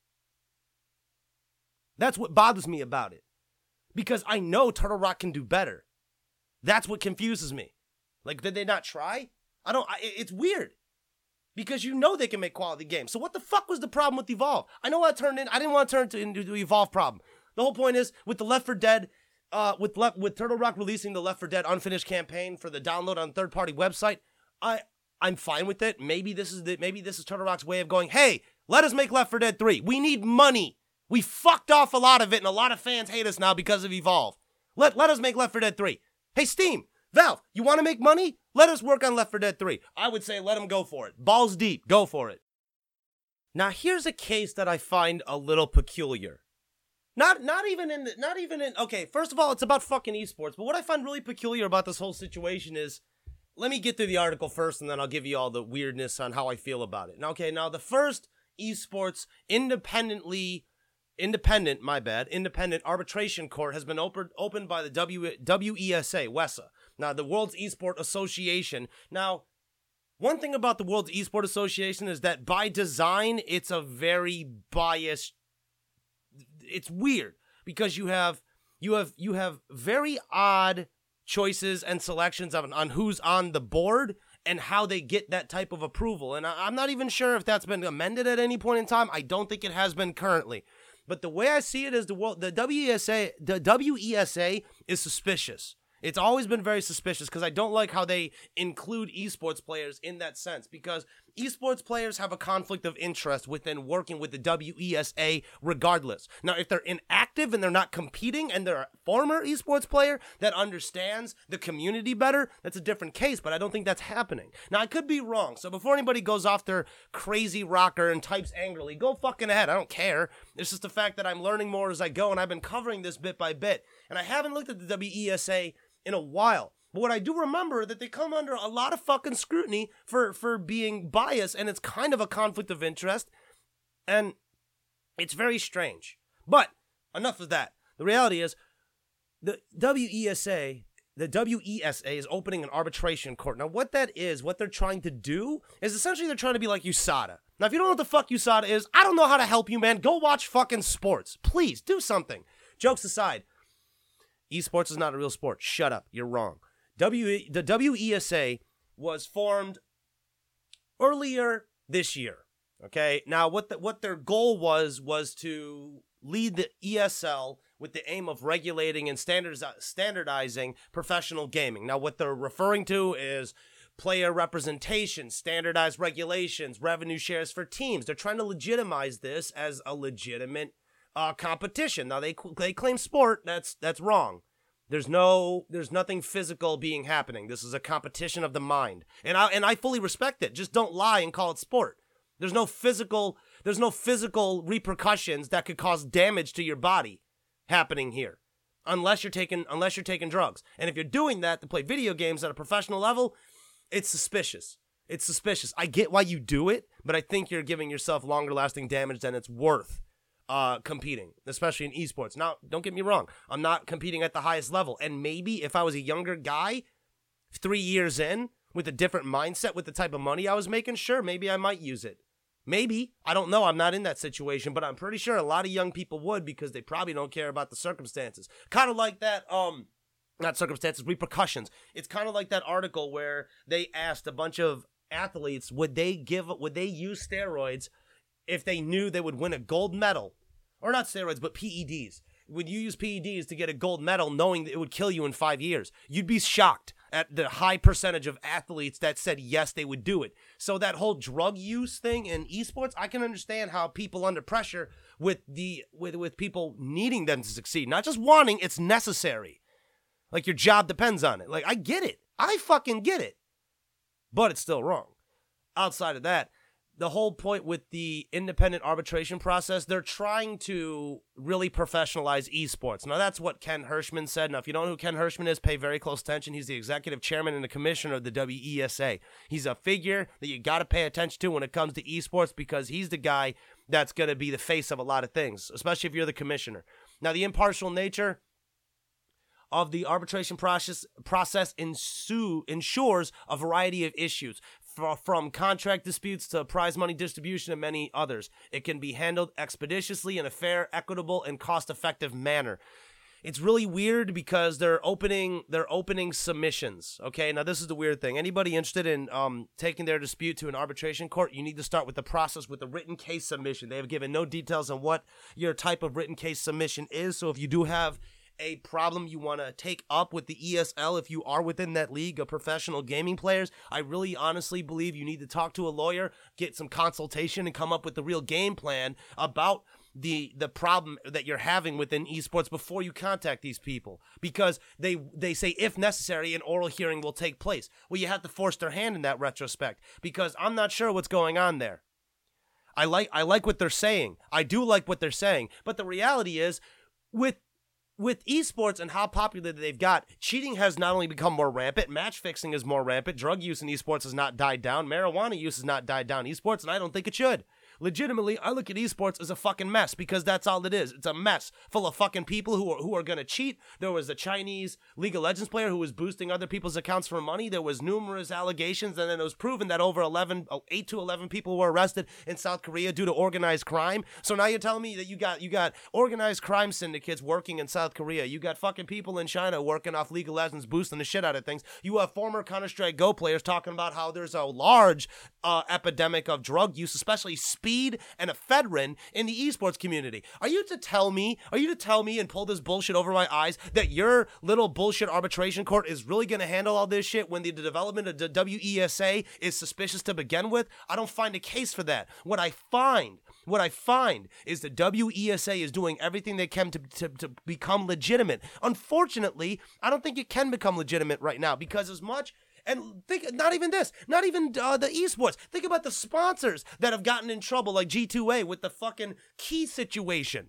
That's what bothers me about it. Because I know Turtle Rock can do better. That's what confuses me. Like, did they not try? I don't, I, it's weird. Because you know they can make quality games. So what the fuck was the problem with Evolve? I know I turned in, I didn't want to turn it into the Evolve problem. The whole point is, with the Left four Dead, uh, with Le- with Turtle Rock releasing the Left four Dead unfinished campaign for the download on third-party website, I I'm fine with it. Maybe this is the, maybe this is Turtle Rock's way of going, hey, let us make Left four Dead three. We need money. We fucked off a lot of it, and a lot of fans hate us now because of Evolve. Let let us make Left four Dead three. Hey, Steam, Valve, you want to make money? Let us work on Left four Dead three. I would say let them go for it. Balls deep, go for it. Now, here's a case that I find a little peculiar. Not not even in, the, not even in, okay, first of all, it's about fucking esports, but what I find really peculiar about this whole situation is, let me get through the article first, and then I'll give you all the weirdness on how I feel about it. Now, okay, now the first esports independently, independent, my bad, independent arbitration court has been opened opened by the w, W E S A, W E S A. Now, the World's Esport Association. Now, one thing about the World's Esport Association is that by design, it's a very biased, it's weird because you have you have you have very odd choices and selections on, on who's on the board and how they get that type of approval. And I, I'm not even sure if that's been amended at any point in time. I don't think it has been currently. But the way I see it is the world, the W E S A, the W E S A is suspicious. It's always been very suspicious because I don't like how they include esports players in that sense, because esports players have a conflict of interest within working with the W E S A regardless. Now, if they're inactive and they're not competing and they're a former esports player that understands the community better, that's a different case, but I don't think that's happening. Now, I could be wrong, so before anybody goes off their crazy rocker and types angrily, go fucking ahead. I don't care. It's just the fact that I'm learning more as I go, and I've been covering this bit by bit, and I haven't looked at the W E S A in a while. But what I do remember that they come under a lot of fucking scrutiny for, for being biased, and it's kind of a conflict of interest, and it's very strange. But enough of that. The reality is the W E S A, the W E S A is opening an arbitration court. Now, what that is, what they're trying to do is essentially they're trying to be like U S A D A. Now, if you don't know what the fuck U S A D A is, I don't know how to help you, man. Go watch fucking sports. Please, do something. Jokes aside, esports is not a real sport. Shut up. You're wrong. W the W E S A was formed earlier this year. Okay. Now, what the, what their goal was was to lead the E S L with the aim of regulating and standardiz- standardizing professional gaming. Now, what they're referring to is player representation, standardized regulations, revenue shares for teams. They're trying to legitimize this as a legitimate Uh, competition. Now they they claim sport. That's that's wrong. There's no there's nothing physical being happening. This is a competition of the mind, and I and I fully respect it. Just don't lie and call it sport. There's no physical there's no physical repercussions that could cause damage to your body happening here, unless you're taking unless you're taking drugs. And if you're doing that to play video games at a professional level, it's suspicious. It's suspicious. I get why you do it, but I think you're giving yourself longer lasting damage than it's worth. Uh, competing, especially in esports. Now, don't get me wrong. I'm not competing at the highest level. And maybe if I was a younger guy, three years in, with a different mindset, with the type of money I was making, sure, maybe I might use it. Maybe. I don't know. I'm not in that situation, but I'm pretty sure a lot of young people would because they probably don't care about the circumstances. Kind of like that, um, not circumstances, repercussions. It's kind of like that article where they asked a bunch of athletes, would they give, would they use steroids if they knew they would win a gold medal, or not steroids, but P E Ds. Would you use P E Ds to get a gold medal knowing that it would kill you in five years? You'd be shocked at the high percentage of athletes that said yes, they would do it. So that whole drug use thing in esports, I can understand how people under pressure with the with, with people needing them to succeed. Not just wanting, it's necessary. Like your job depends on it. Like, I get it. I fucking get it. But it's still wrong. Outside of that, the whole point with the independent arbitration process, they're trying to really professionalize esports. Now, that's what Ken Hirschman said. Now, if you don't know who Ken Hirschman is, pay very close attention. He's the executive chairman and the commissioner of the W E S A. He's a figure that you got to pay attention to when it comes to esports because he's the guy that's going to be the face of a lot of things, especially if you're the commissioner. Now, the impartial nature of the arbitration process process ensue, ensures a variety of issues, f- from contract disputes to prize money distribution and many others. It can be handled expeditiously in a fair, equitable, and cost-effective manner. It's really weird because they're opening they're opening submissions. Okay, now this is the weird thing. Anybody interested in um, taking their dispute to an arbitration court, you need to start with the process with a written case submission. They have given no details on what your type of written case submission is. So if you do have a problem you want to take up with the E S L, if you are within that league of professional gaming players, I really honestly believe you need to talk to a lawyer, get some consultation, and come up with the real game plan about the the problem that you're having within esports before you contact these people, because they they say if necessary an oral hearing will take place. Well, you have to force their hand in that retrospect, because I'm not sure what's going on there. I like I like what they're saying. I do like what they're saying, but the reality is with With esports and how popular they've got, cheating has not only become more rampant, match fixing is more rampant, drug use in esports has not died down, marijuana use has not died down in esports, and I don't think it should. Legitimately, I look at esports as a fucking mess, because that's all it is. It's a mess full of fucking people who are who are gonna cheat. There was a Chinese League of Legends player who was boosting other people's accounts for money. There was numerous allegations, and then it was proven that over eleven, eight to eleven people were arrested in South Korea due to organized crime. So now you're telling me that you got you got organized crime syndicates working in South Korea. You got fucking people in China working off League of Legends, boosting the shit out of things. You have former Counter-Strike Go players talking about how there's a large uh, epidemic of drug use, especially speed and ephedrine in the esports community. Are you to tell me, are you to tell me and pull this bullshit over my eyes that your little bullshit arbitration court is really going to handle all this shit when the development of the W E S A is suspicious to begin with? I don't find a case for that. What I find, what I find is the W E S A is doing everything they can to, to, to become legitimate. Unfortunately, I don't think it can become legitimate right now, because as much And think, not even this, not even uh, the esports. Think about the sponsors that have gotten in trouble, like G two A with the fucking key situation.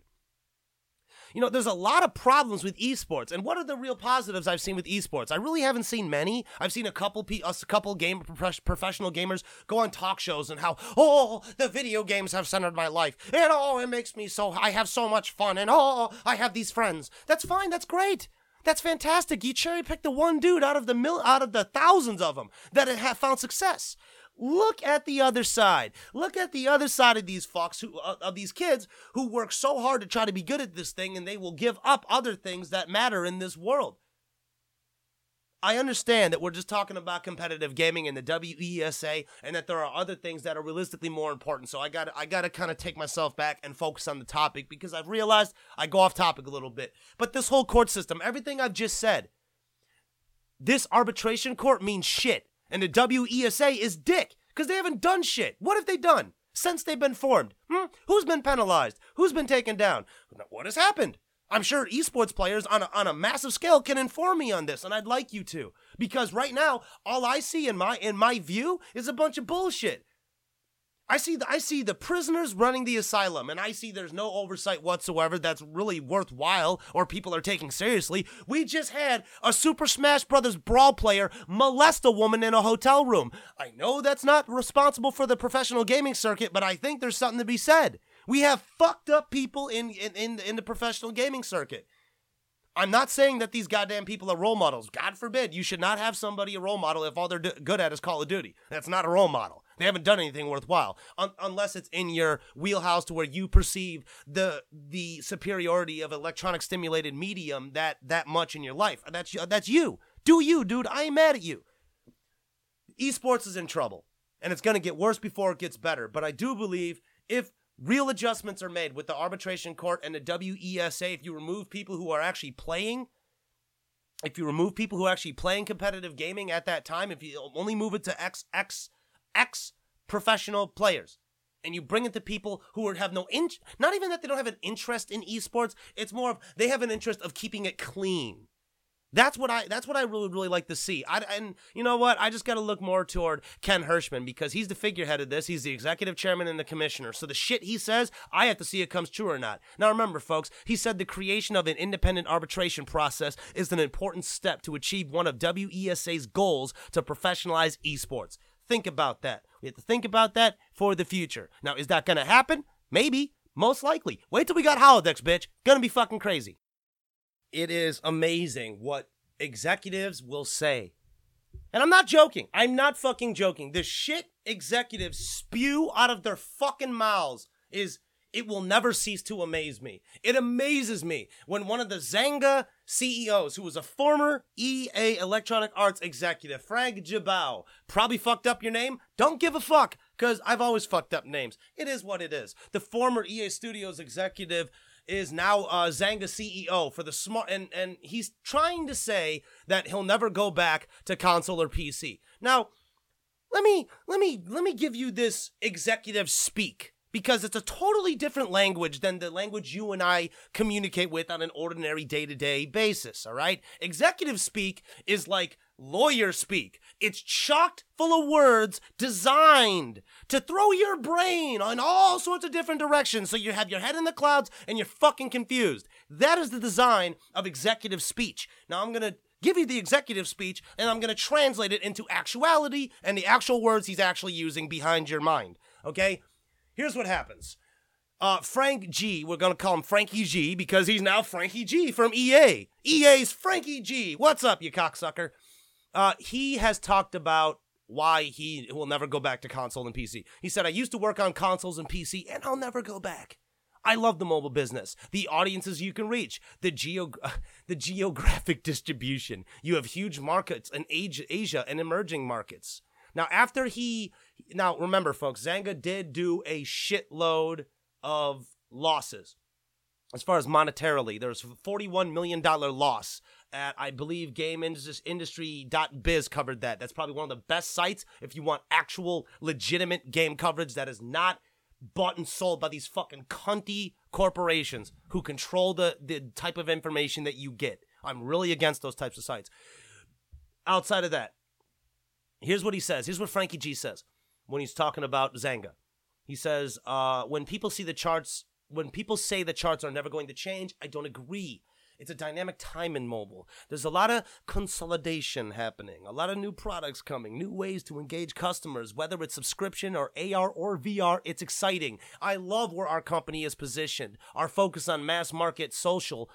You know, there's a lot of problems with esports. And what are the real positives I've seen with esports? I really haven't seen many. I've seen a couple, a couple game professional gamers go on talk shows and how, oh, the video games have centered my life. And oh, it makes me so, I have so much fun. And oh, I have these friends. That's fine. That's great. That's fantastic. You cherry picked the one dude out of the mil- out of the thousands of them that have found success. Look at the other side. Look at the other side of these fucks, who, uh, of these kids who work so hard to try to be good at this thing, and they will give up other things that matter in this world. I understand that we're just talking about competitive gaming and the W E S A, and that there are other things that are realistically more important. So I got I got to kind of take myself back and focus on the topic, because I've realized I go off topic a little bit. But this whole court system, everything I've just said, this arbitration court means shit, and the W E S A is dick, because they haven't done shit. What have they done since they've been formed? Hmm? Who's been penalized? Who's been taken down? What has happened? I'm sure esports players on a, on a massive scale can inform me on this, and I'd like you to, because right now all I see in my in my view is a bunch of bullshit. I see the I see the prisoners running the asylum, and I see there's no oversight whatsoever that's really worthwhile or people are taking seriously. We just had a Super Smash Brothers Brawl player molest a woman in a hotel room. I know that's not responsible for the professional gaming circuit, but I think there's something to be said. We have fucked up people in, in, in, in the professional gaming circuit. I'm not saying that these goddamn people are role models. God forbid, you should not have somebody a role model if all they're do- good at is Call of Duty. That's not a role model. They haven't done anything worthwhile, Un- unless it's in your wheelhouse to where you perceive the the superiority of electronic stimulated medium that that much in your life. That's that's you. Do you, dude? I ain't mad at you. Esports is in trouble, and it's gonna get worse before it gets better. But I do believe if real adjustments are made with the arbitration court and the W E S A, if you remove people who are actually playing, if you remove people who are actually playing competitive gaming at that time, if you only move it to X, X, X professional players, and you bring it to people who are, have no, in, not even that they don't have an interest in esports, it's more of they have an interest of keeping it clean. That's what I that's what I really, really like to see. I, and you know what? I just got to look more toward Ken Hirschman because he's the figurehead of this. He's the executive chairman and the commissioner. So the shit he says, I have to see it comes true or not. Now remember, folks, he said the creation of an independent arbitration process is an important step to achieve one of W E S A's goals to professionalize esports. Think about that. We have to think about that for the future. Now, is that going to happen? Maybe. Most likely. Wait till we got holodecks, bitch. Gonna be fucking crazy. It is amazing what executives will say. And I'm not joking. I'm not fucking joking. The shit executives spew out of their fucking mouths is, it will never cease to amaze me. It amazes me when one of the Zynga C E Os, who was a former E A Electronic Arts executive, Frank Jabao, probably fucked up your name. Don't give a fuck, because I've always fucked up names. It is what it is. The former E A Studios executive is now uh, Zynga C E O for the smart, and, and he's trying to say that he'll never go back to console or P C. Now, let me let me let me give you this executive speak, because it's a totally different language than the language you and I communicate with on an ordinary day-to-day basis, all right? Executive speak is like lawyer speak. It's chocked full of words designed to throw your brain in all sorts of different directions so you have your head in the clouds and you're fucking confused. That is the design of executive speech. Now I'm going to give you the executive speech and I'm going to translate it into actuality and the actual words he's actually using behind your mind, okay? Here's what happens. Uh, Frank G, we're going to call him Frankie G because he's now Frankie G from E A. E A's Frankie G. What's up, you cocksucker? Uh, he has talked about why he will never go back to console and P C. He said, I used to work on consoles and P C, and I'll never go back. I love the mobile business, the audiences you can reach, the geo, the geographic distribution. You have huge markets in Asia and emerging markets. Now, after he, now remember, folks, Zynga did do a shitload of losses. As far as monetarily, there was a forty-one million dollars loss at, I believe, Game Industry dot biz covered that. That's probably one of the best sites if you want actual legitimate game coverage that is not bought and sold by these fucking cunty corporations who control the, the type of information that you get. I'm really against those types of sites. Outside of that, here's what he says. Here's what Frankie G says when he's talking about Zynga. He says, uh, when people see the charts, when people say the charts are never going to change, I don't agree. It's a dynamic time in mobile. There's a lot of consolidation happening, a lot of new products coming, new ways to engage customers, whether it's subscription or A R or V R. It's exciting. I love where our company is positioned. Our focus on mass market social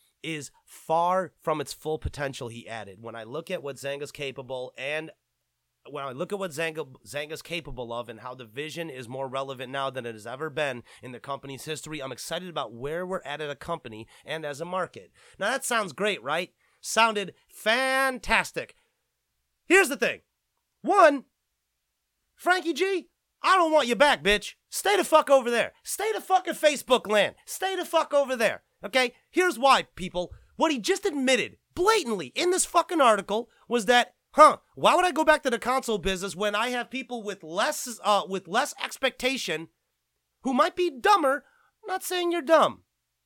is far from its full potential, he added. When I look at what Zynga's capable and when I look at what Zynga, Zynga's capable of and how the vision is more relevant now than it has ever been in the company's history, I'm excited about where we're at as a company and as a market. Now that sounds great, right? Sounded fantastic. Here's the thing. One, Frankie G, I don't want you back, bitch. Stay the fuck over there. Stay the fucking Facebook land. Stay the fuck over there. Okay? Here's why, people. What he just admitted blatantly in this fucking article was that, huh, why would I go back to the console business when I have people with less uh with less expectation who might be dumber? I'm not saying you're dumb.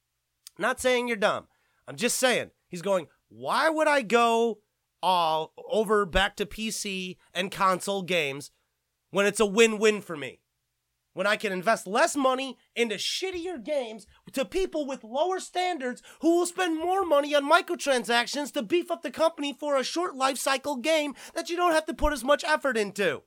Not saying you're dumb. I'm just saying, he's going, why would I go uh, over back to P C and console games when it's a win-win for me? When I can invest less money into shittier games to people with lower standards who will spend more money on microtransactions to beef up the company for a short life cycle game that you don't have to put as much effort into.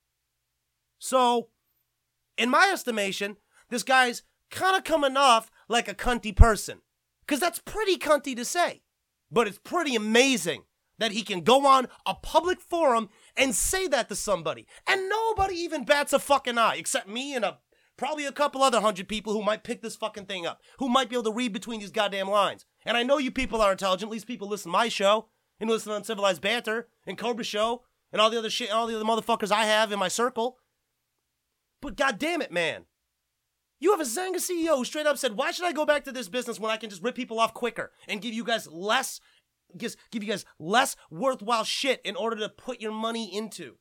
So, in my estimation, this guy's kind of coming off like a cunty person. Because that's pretty cunty to say. But it's pretty amazing that he can go on a public forum and say that to somebody. And nobody even bats a fucking eye, except me and a probably a couple other hundred people who might pick this fucking thing up, who might be able to read between these goddamn lines. And I know you people are intelligent. At least people listen to my show and listen to Uncivilized Banter and Cobra Show and all the other shit, all the other motherfuckers I have in my circle. But goddamn it, man. You have a Zynga C E O who straight up said, why should I go back to this business when I can just rip people off quicker and give you guys less Just give you guys less worthwhile shit in order to put your money into.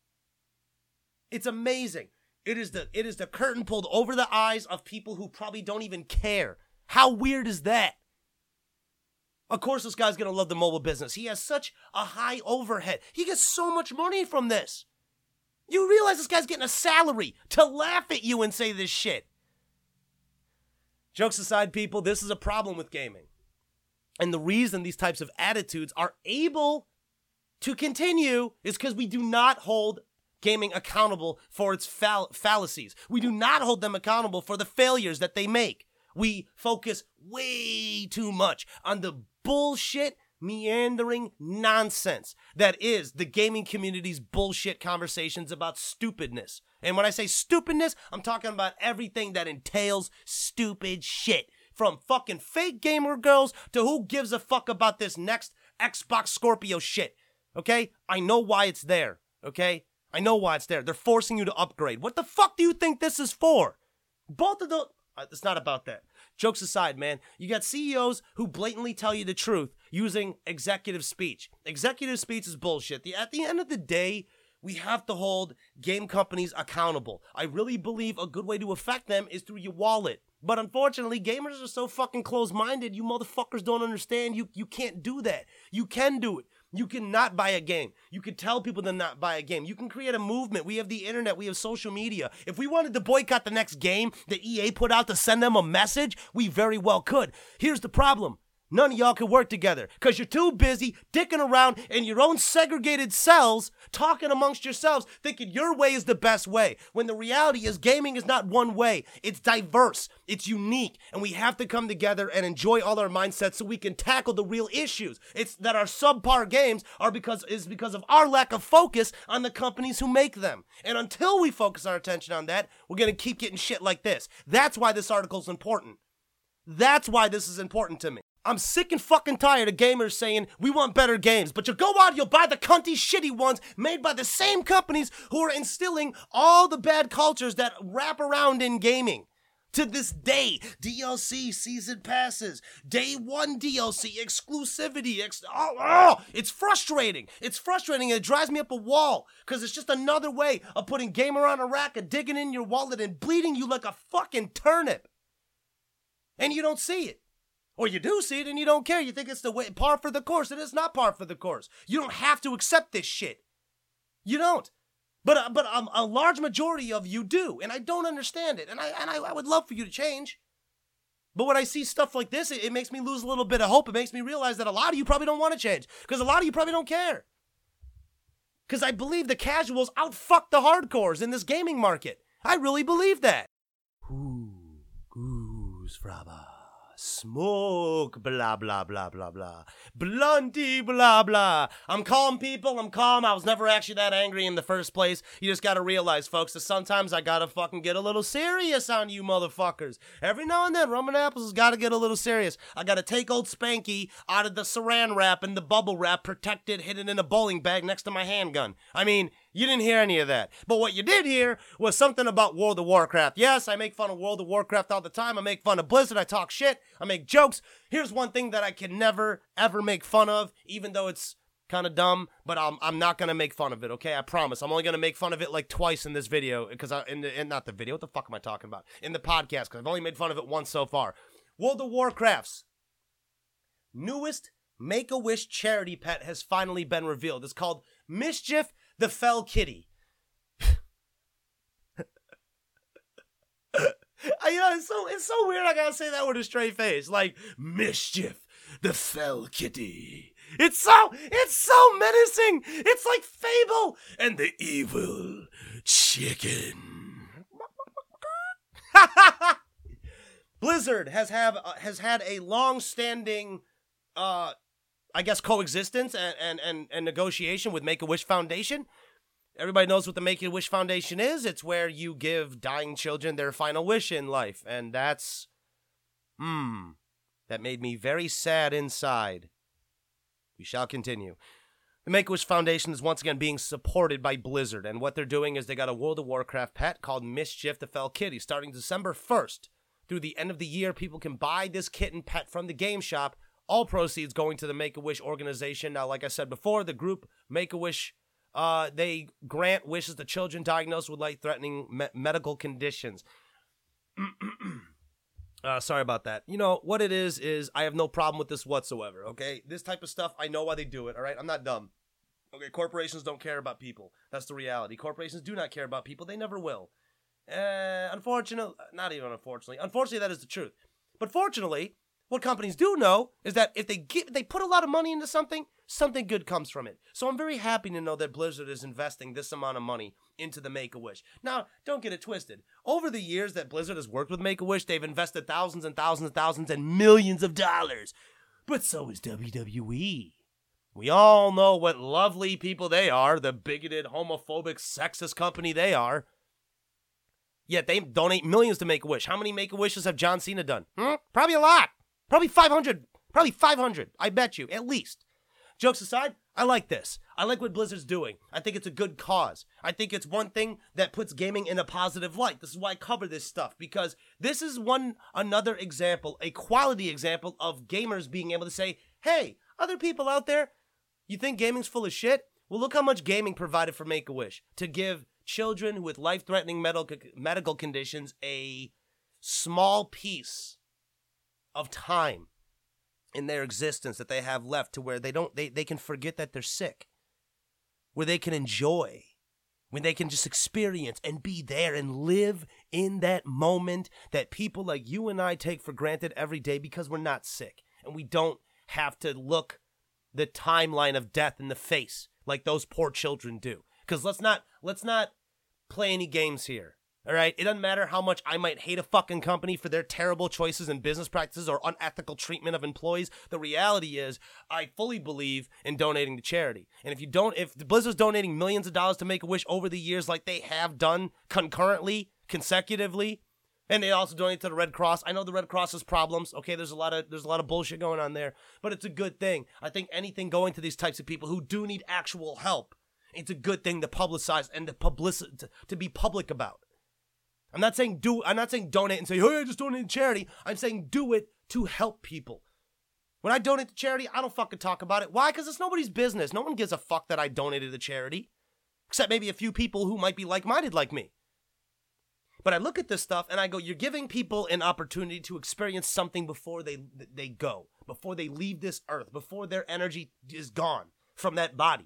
It's amazing. It is the it is the curtain pulled over the eyes of people who probably don't even care. How weird is that? Of course this guy's going to love the mobile business. He has such a high overhead. He gets so much money from this. You realize this guy's getting a salary to laugh at you and say this shit. Jokes aside, people, this is a problem with gaming. And the reason these types of attitudes are able to continue is because we do not hold gaming accountable for its fall- fallacies. We do not hold them accountable for the failures that they make. We focus way too much on the bullshit, meandering nonsense that is the gaming community's bullshit conversations about stupidness. And when I say stupidness, I'm talking about everything that entails stupid shit. From fucking fake gamer girls to who gives a fuck about this next Xbox Scorpio shit. Okay? I know why it's there. Okay? I know why it's there. They're forcing you to upgrade. What the fuck do you think this is for? Both of those... Uh, it's not about that. Jokes aside, man, you got C E Os who blatantly tell you the truth using executive speech. Executive speech is bullshit. The, at the end of the day, we have to hold game companies accountable. I really believe a good way to affect them is through your wallet. But unfortunately, gamers are so fucking close-minded, you motherfuckers don't understand. You, you can't do that. You can do it. You can not buy a game. You can tell people to not buy a game. You can create a movement. We have the internet. We have social media. If we wanted to boycott the next game that E A put out to send them a message, we very well could. Here's the problem. None of y'all can work together because you're too busy dicking around in your own segregated cells, talking amongst yourselves, thinking your way is the best way. When the reality is gaming is not one way. It's diverse. It's unique. And we have to come together and enjoy all our mindsets so we can tackle the real issues. It's that our subpar games are because is because of our lack of focus on the companies who make them. And until we focus our attention on that, we're going to keep getting shit like this. That's why this article is important. That's why this is important to me. I'm sick and fucking tired of gamers saying we want better games, but you go out, you'll buy the cunty shitty ones made by the same companies who are instilling all the bad cultures that wrap around in gaming. To this day, D L C, season passes, day one D L C, exclusivity, ex- oh, oh, it's frustrating. It's frustrating and it drives me up a wall because it's just another way of putting gamer on a rack and digging in your wallet and bleeding you like a fucking turnip. And you don't see it. Or you do see it and you don't care. You think it's the way, par for the course. It is not par for the course. You don't have to accept this shit. You don't. But uh, but um, a large majority of you do, and I don't understand it. And I and I, I would love for you to change. But when I see stuff like this, it, it makes me lose a little bit of hope. It makes me realize that a lot of you probably don't want to change because a lot of you probably don't care. Because I believe the casuals outfuck the hardcores in this gaming market. I really believe that. Ooh, goose fraba. Smoke, blah, blah, blah, blah, blah. Blunty, blah, blah. I'm calm, people. I'm calm. I was never actually that angry in the first place. You just gotta realize, folks, that sometimes I gotta fucking get a little serious on you motherfuckers. Every now and then, Roman Apples has gotta get a little serious. I gotta take old Spanky out of the saran wrap and the bubble wrap, protected, hidden in a bowling bag next to my handgun. I mean, you didn't hear any of that. But what you did hear was something about World of Warcraft. Yes, I make fun of World of Warcraft all the time. I make fun of Blizzard. I talk shit. I make jokes. Here's one thing that I can never, ever make fun of, even though it's kind of dumb, but I'm, I'm not going to make fun of it, okay? I promise. I'm only going to make fun of it like twice in this video, because I, in, the, in not the video. What the fuck am I talking about? In the podcast, because I've only made fun of it once so far. World of Warcraft's newest Make-A-Wish charity pet has finally been revealed. It's called Mischief the Fell Kitty. I, you know, it's so it's so weird. I gotta say that with a straight face, like Mischief the Fell Kitty. It's so it's so menacing. It's like Fable and the Evil Chicken. Blizzard has have uh, has had a long-standing, uh, I guess, coexistence and and and, and negotiation with Make-A-Wish Foundation. Everybody knows what the Make-A-Wish Foundation is. It's where you give dying children their final wish in life. And that's, hmm, that made me very sad inside. We shall continue. The Make-A-Wish Foundation is once again being supported by Blizzard. And what they're doing is they got a World of Warcraft pet called Mischief the Fell Kitty. Starting December first through the end of the year, people can buy this kitten pet from the game shop. All proceeds going to the Make-A-Wish organization. Now, like I said before, the group Make-A-Wish Uh, they grant wishes to children diagnosed with life-threatening me- medical conditions. Uh, sorry about that. You know, what it is, is I have no problem with this whatsoever, okay? This type of stuff, I know why they do it, all right? I'm not dumb. Okay, corporations don't care about people. That's the reality. Corporations do not care about people. They never will. Uh, unfortunately, not even unfortunately. Unfortunately, that is the truth. But fortunately, what companies do know is that if they get, they put a lot of money into something, something good comes from it. So I'm very happy to know that Blizzard is investing this amount of money into the Make-A-Wish. Now, don't get it twisted. Over the years that Blizzard has worked with Make-A-Wish, they've invested thousands and thousands and thousands and millions of dollars. But so is W W E. We all know what lovely people they are, the bigoted, homophobic, sexist company they are. Yet they donate millions to Make-A-Wish. How many Make-A-Wishes have John Cena done? Hmm? Probably a lot. Probably five hundred. Probably five hundred. I bet you, at least. Jokes aside, I like this. I like what Blizzard's doing. I think it's a good cause. I think it's one thing that puts gaming in a positive light. This is why I cover this stuff, because this is one another example, a quality example of gamers being able to say, hey, other people out there, you think gaming's full of shit? Well, look how much gaming provided for Make-A-Wish to give children with life-threatening medical medical conditions a small piece of time in their existence that they have left, to where they don't they, they can forget that they're sick, where they can enjoy, when they can just experience and be there and live in that moment that people like you and I take for granted every day because we're not sick and we don't have to look the timeline of death in the face like those poor children do. Because let's not let's not play any games here. All right, it doesn't matter how much I might hate a fucking company for their terrible choices and business practices or unethical treatment of employees. The reality is, I fully believe in donating to charity. And if you don't, if Blizzard's donating millions of dollars to Make-A-Wish over the years, like they have done concurrently, consecutively, and they also donate to the Red Cross. I know the Red Cross has problems. Okay, there's a lot of there's a lot of bullshit going on there, but it's a good thing. I think anything going to these types of people who do need actual help, it's a good thing to publicize and to publicity to, to be public about. I'm not saying do. I'm not saying donate and say, "Hey, I just donate to charity." I'm saying do it to help people. When I donate to charity, I don't fucking talk about it. Why? Because it's nobody's business. No one gives a fuck that I donated to charity, except maybe a few people who might be like-minded like me. But I look at this stuff and I go, "You're giving people an opportunity to experience something before they they go, before they leave this earth, before their energy is gone from that body."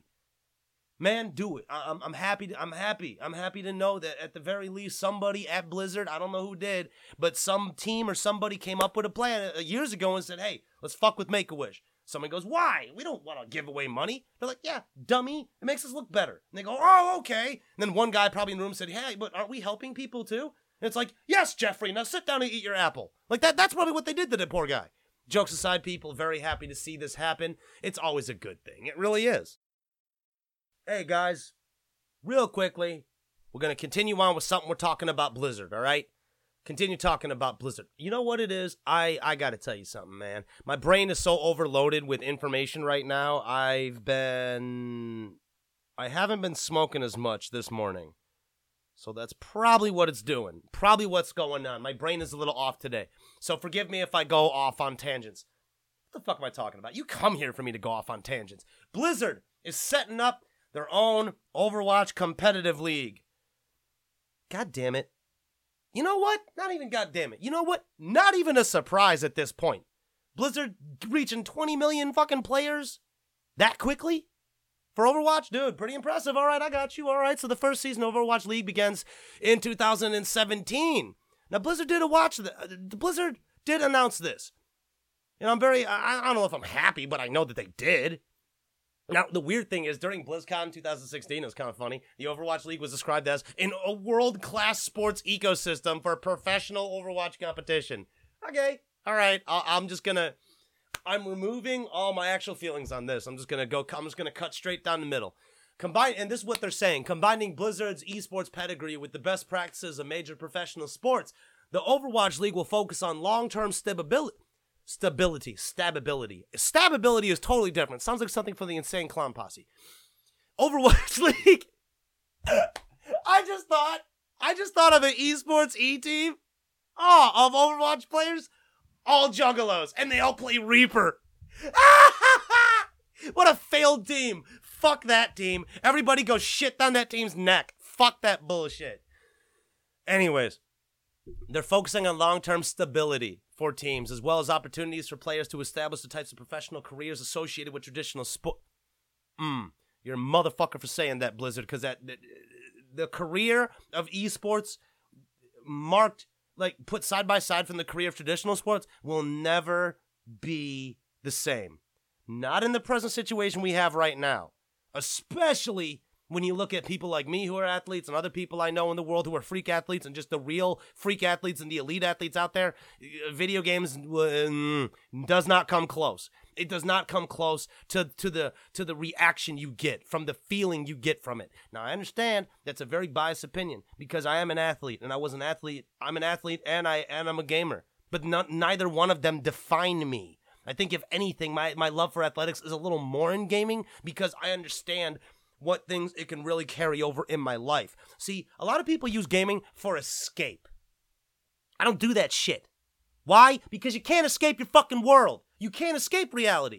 Man, do it. I'm I'm happy. To, I'm happy. I'm happy to know that at the very least, somebody at Blizzard, I don't know who did, but some team or somebody came up with a plan years ago and said, "Hey, let's fuck with Make-A-Wish." Somebody goes, "Why? We don't want to give away money." They're like, "Yeah, dummy. It makes us look better." And they go, "Oh, okay." And then one guy probably in the room said, "Hey, but aren't we helping people too?" And it's like, "Yes, Jeffrey. Now sit down and eat your apple." Like that. That's probably what they did to the poor guy. Jokes aside, people, very happy to see this happen. It's always a good thing. It really is. Hey guys, real quickly, we're going to continue on with something we're talking about Blizzard, all right? Continue talking about Blizzard. You know what it is? I, I got to tell you something, man. My brain is so overloaded with information right now. I've been... I haven't been smoking as much this morning. So that's probably what it's doing. Probably what's going on. My brain is a little off today. So forgive me if I go off on tangents. What the fuck am I talking about? You come here for me to go off on tangents. Blizzard is setting up their own Overwatch competitive league. God damn it. You know what? Not even god damn it. You know what? Not even a surprise at this point. Blizzard reaching twenty million fucking players that quickly for Overwatch? Dude, pretty impressive. All right, I got you. All right, so the first season of Overwatch League begins in two thousand seventeen. Now, Blizzard did a watch. The, the Blizzard did announce this. And I'm very, I, I don't know if I'm happy, but I know that they did. Now, the weird thing is, during BlizzCon twenty sixteen, it was kind of funny, the Overwatch League was described as in a world-class sports ecosystem for professional Overwatch competition. Okay, all right, I'll, I'm just gonna, I'm removing all my actual feelings on this. I'm just gonna go, I'm just gonna cut straight down the middle. Combine, and this is what they're saying, combining Blizzard's esports pedigree with the best practices of major professional sports, the Overwatch League will focus on long-term stability. Stability, stabability. Stabability is totally different. Sounds like something from the Insane Clown Posse. Overwatch League. I just thought, I just thought of an esports E-team. Oh, of Overwatch players, all juggalos, and they all play Reaper. What a failed team. Fuck that team. Everybody go shit down that team's neck. Fuck that bullshit. Anyways. They're focusing on long-term stability. for teams, as well as opportunities for players to establish the types of professional careers associated with traditional sport. Mm, you're a motherfucker for saying that, Blizzard, because that the, the career of esports marked, like, put side by side from the career of traditional sports will never be the same. Not in the present situation we have right now, especially when you look at people like me who are athletes and other people I know in the world who are freak athletes and just the real freak athletes and the elite athletes out there. Video games uh, does not come close. It does not come close to, to the to the reaction you get, from the feeling you get from it. Now, I understand that's a very biased opinion because I am an athlete and I was an athlete. I'm an athlete and, I, and I'm a gamer. But not, neither one of them define me. I think, if anything, my, my love for athletics is a little more in gaming because I understand what things it can really carry over in my life. See, a lot of people use gaming for escape. I don't do that shit. Why? Because you can't escape your fucking world. You can't escape reality.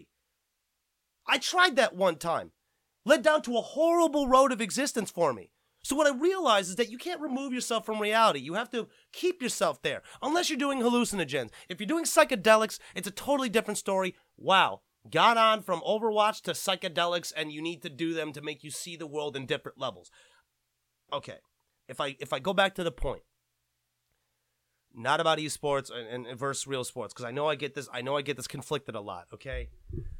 I tried that one time. Led down to a horrible road of existence for me. So what I realized is that you can't remove yourself from reality. You have to keep yourself there. Unless you're doing hallucinogens. If you're doing psychedelics, it's a totally different story. Wow. Got on from Overwatch to psychedelics, and you need to do them to make you see the world in different levels. Okay, if I if I go back to the point, not about esports and, and versus real sports, because I know I get this, I know I get this conflicted a lot. Okay,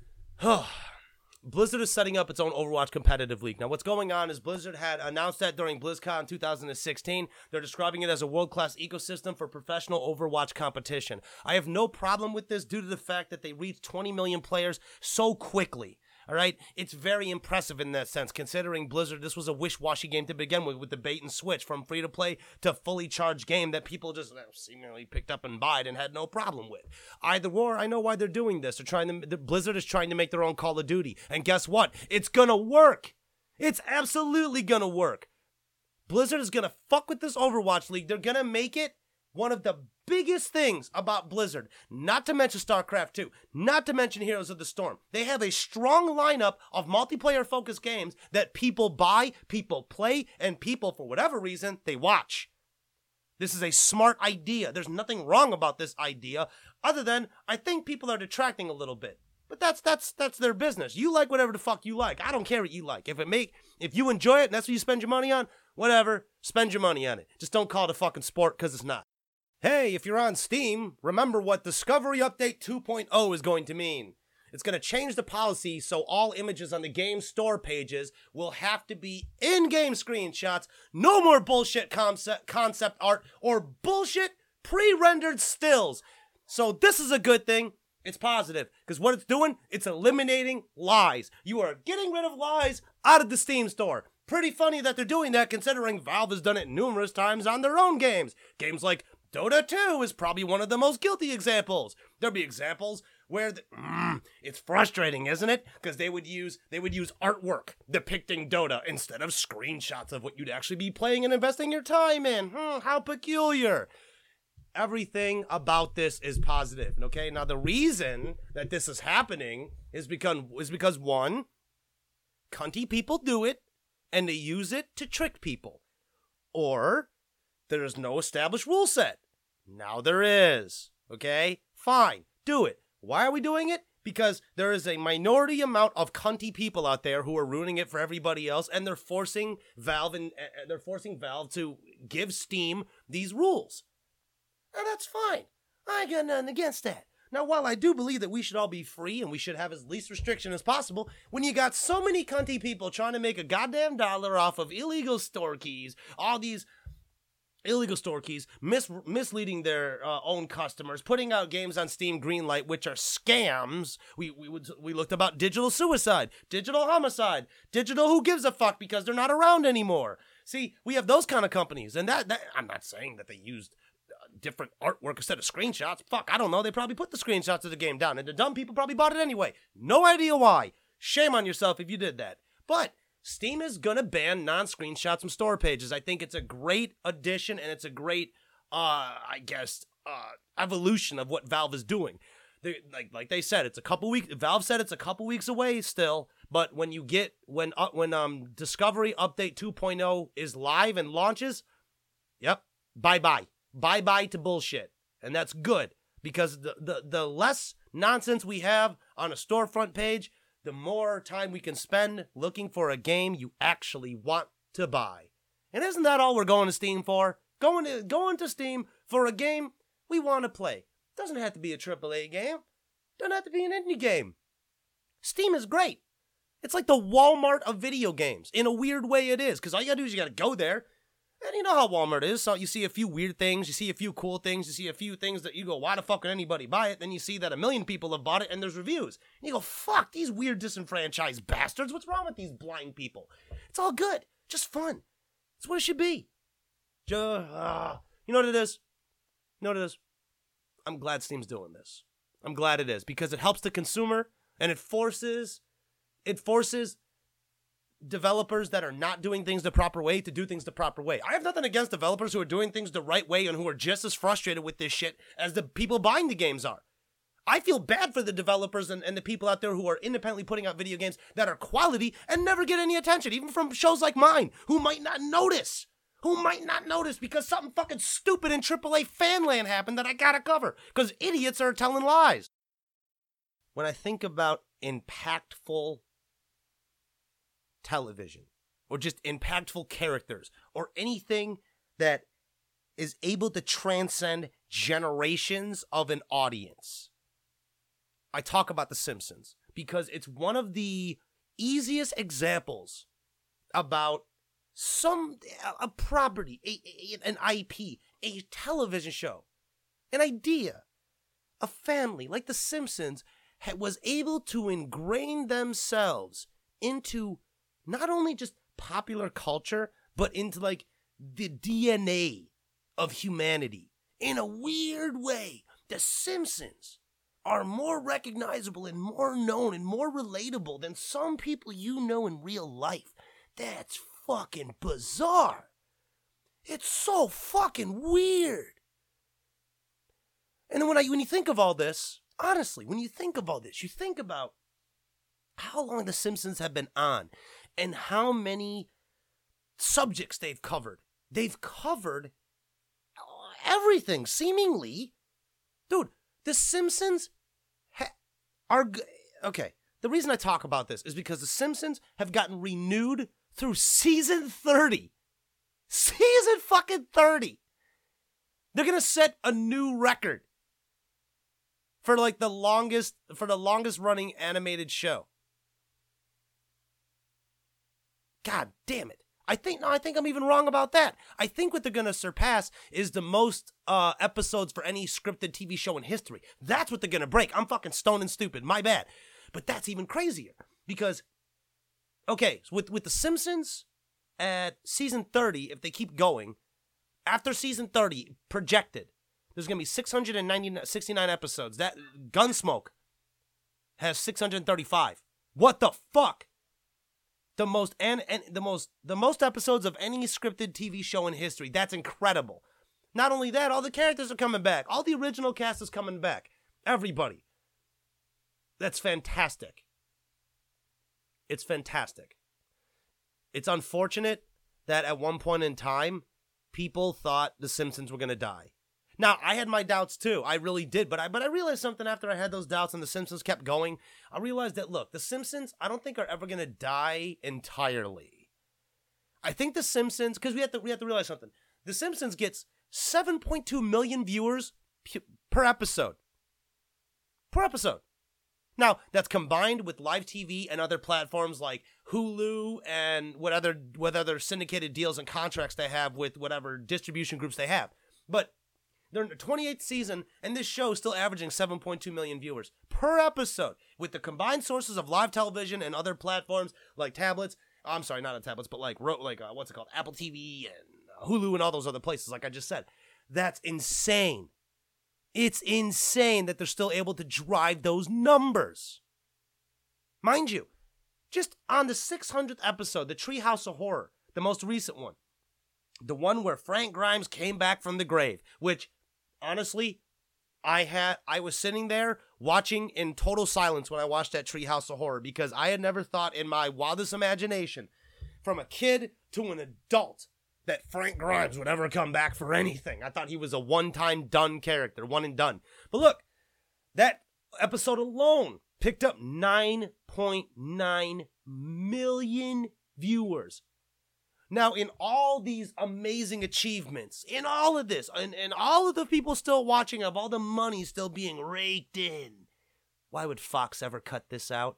Blizzard is setting up its own Overwatch competitive league. Now, what's going on is Blizzard had announced that during BlizzCon two thousand sixteen. They're describing it as a world-class ecosystem for professional Overwatch competition. I have no problem with this due to the fact that they reached twenty million players so quickly. All right, it's very impressive in that sense, considering Blizzard, this was a wish-washy game to begin with, with the bait and switch from free-to-play to fully charged game that people just seemingly picked up and bought and had no problem with. Either or, I know why they're doing this. They're trying to, the Blizzard is trying to make their own Call of Duty, and guess what? It's gonna work. It's absolutely gonna work. Blizzard is gonna fuck with this Overwatch League. They're gonna make it one of the biggest things about Blizzard, not to mention StarCraft two, not to mention Heroes of the Storm. They have a strong lineup of multiplayer-focused games that people buy, people play, and people, for whatever reason, they watch. This is a smart idea. There's nothing wrong about this idea, other than I think people are detracting a little bit. But that's that's that's their business. You like whatever the fuck you like. I don't care what you like. If it make if you enjoy it and that's what you spend your money on, whatever, spend your money on it. Just don't call it a fucking sport, because it's not. Hey, if you're on Steam, remember what Discovery Update two point oh is going to mean. It's going to change the policy so all images on the game store pages will have to be in-game screenshots, no more bullshit concept, concept art, or bullshit pre-rendered stills. So this is a good thing. It's positive, because what it's doing, it's eliminating lies. You are getting rid of lies out of the Steam store. Pretty funny that they're doing that, considering Valve has done it numerous times on their own games. Games like Dota two is probably one of the most guilty examples. There'll be examples where the, mm, it's frustrating, isn't it? Because they would use they would use artwork depicting Dota instead of screenshots of what you'd actually be playing and investing your time in. Hmm, how peculiar. Everything about this is positive. Okay, now the reason that this is happening is because is because one, cunty people do it and they use it to trick people, or there is no established rule set. Now there is. Okay? Fine. Do it. Why are we doing it? Because there is a minority amount of cunty people out there who are ruining it for everybody else, and they're forcing Valve and uh, they're forcing Valve to give Steam these rules. And that's fine. I ain't got nothing against that. Now, while I do believe that we should all be free and we should have as least restriction as possible, when you got so many cunty people trying to make a goddamn dollar off of illegal store keys, all these illegal store keys, mis- misleading their uh, own customers, putting out games on Steam Greenlight, which are scams. We we would, we looked about digital suicide, digital homicide, digital who gives a fuck because they're not around anymore. See, we have those kind of companies, and that, that I'm not saying that they used uh, different artwork instead of screenshots. Fuck, I don't know. They probably put the screenshots of the game down, and the dumb people probably bought it anyway. No idea why. Shame on yourself if you did that. But Steam is going to ban non-screenshots from store pages. I think it's a great addition, and it's a great, uh, I guess, uh, evolution of what Valve is doing. They, like like they said, it's a couple weeks, Valve said it's a couple weeks away still, but when you get, when uh, when um Discovery Update two point oh is live and launches, yep, bye-bye. Bye-bye to bullshit. And that's good, because the, the, the less nonsense we have on a storefront page, the more time we can spend looking for a game you actually want to buy. And isn't that all we're going to Steam for? Going to, going to Steam for a game we want to play. Doesn't have to be a triple A game. Doesn't have to be an indie game. Steam is great. It's like the Walmart of video games. In a weird way it is, because all you gotta do is you gotta go there, and you know how Walmart is. So you see a few weird things, you see a few cool things, you see a few things that you go, why the fuck would anybody buy it? Then you see that a million people have bought it and there's reviews. And you go, fuck, these weird disenfranchised bastards. What's wrong with these blind people? It's all good. Just fun. That's what it should be. Just, uh, you know what it is? You know what it is? I'm glad Steam's doing this. I'm glad it is, because it helps the consumer, and it forces... It forces developers that are not doing things the proper way to do things the proper way. I have nothing against developers who are doing things the right way and who are just as frustrated with this shit as the people buying the games are. I feel bad for the developers and, and the people out there who are independently putting out video games that are quality and never get any attention, even from shows like mine, who might not notice. Who might not notice because something fucking stupid in triple A Fanland happened that I gotta cover, because idiots are telling lies. When I think about impactful television, or just impactful characters, or anything that is able to transcend generations of an audience, I talk about The Simpsons, because it's one of the easiest examples about some a property, a, a, an I P, a television show, an idea, a family like The Simpsons was able to ingrain themselves into not only just popular culture, but into like the D N A of humanity. In a weird way, The Simpsons are more recognizable and more known and more relatable than some people you know in real life. That's fucking bizarre. It's so fucking weird. And when I when you think of all this, honestly, when you think of all this, you think about how long The Simpsons have been on and how many subjects they've covered. They've covered everything, seemingly. Dude, The Simpsons ha- are... G- okay, the reason I talk about this is because The Simpsons have gotten renewed through season thirty. Season fucking thirty. They're gonna set a new record for like the longest, for the longest running animated show. God damn it. I think, no, I think I'm even wrong about that. I think what they're going to surpass is the most uh, episodes for any scripted T V show in history. That's what they're going to break. I'm fucking stoned and stupid. My bad. But that's even crazier. Because, okay, so with, with The Simpsons at season thirty, if they keep going, after season thirty, projected, there's going to be six hundred sixty-nine episodes. That Gunsmoke has six hundred thirty-five. What the fuck? The most and, and the most the most episodes of any scripted T V show in history. That's incredible. Not only that, all the characters are coming back. All the original cast is coming back. Everybody. That's fantastic. It's fantastic. It's unfortunate that at one point in time, people thought The Simpsons were going to die. Now, I had my doubts too. I really did. But I but I realized something after I had those doubts and The Simpsons kept going. I realized that, look, The Simpsons, I don't think are ever going to die entirely. I think The Simpsons, because we have to we have to realize something. The Simpsons gets seven point two million viewers p- per episode. Per episode. Now, that's combined with live T V and other platforms like Hulu and what other, what other syndicated deals and contracts they have with whatever distribution groups they have. But they're in the twenty-eighth season, and this show is still averaging seven point two million viewers per episode. With the combined sources of live television and other platforms like tablets, I'm sorry, not on tablets, but like, like uh, what's it called, Apple T V and Hulu and all those other places, like I just said. That's insane. It's insane that they're still able to drive those numbers. Mind you, just on the six hundredth episode, the Treehouse of Horror, the most recent one, the one where Frank Grimes came back from the grave, which, honestly, I had I was sitting there watching in total silence when I watched that Treehouse of Horror, because I had never thought in my wildest imagination, from a kid to an adult, that Frank Grimes would ever come back for anything. I thought he was a one-time done character, one and done. But look, that episode alone picked up nine point nine million viewers. Now, in all these amazing achievements, in all of this, and, and all of the people still watching, of all the money still being raked in, why would Fox ever cut this out?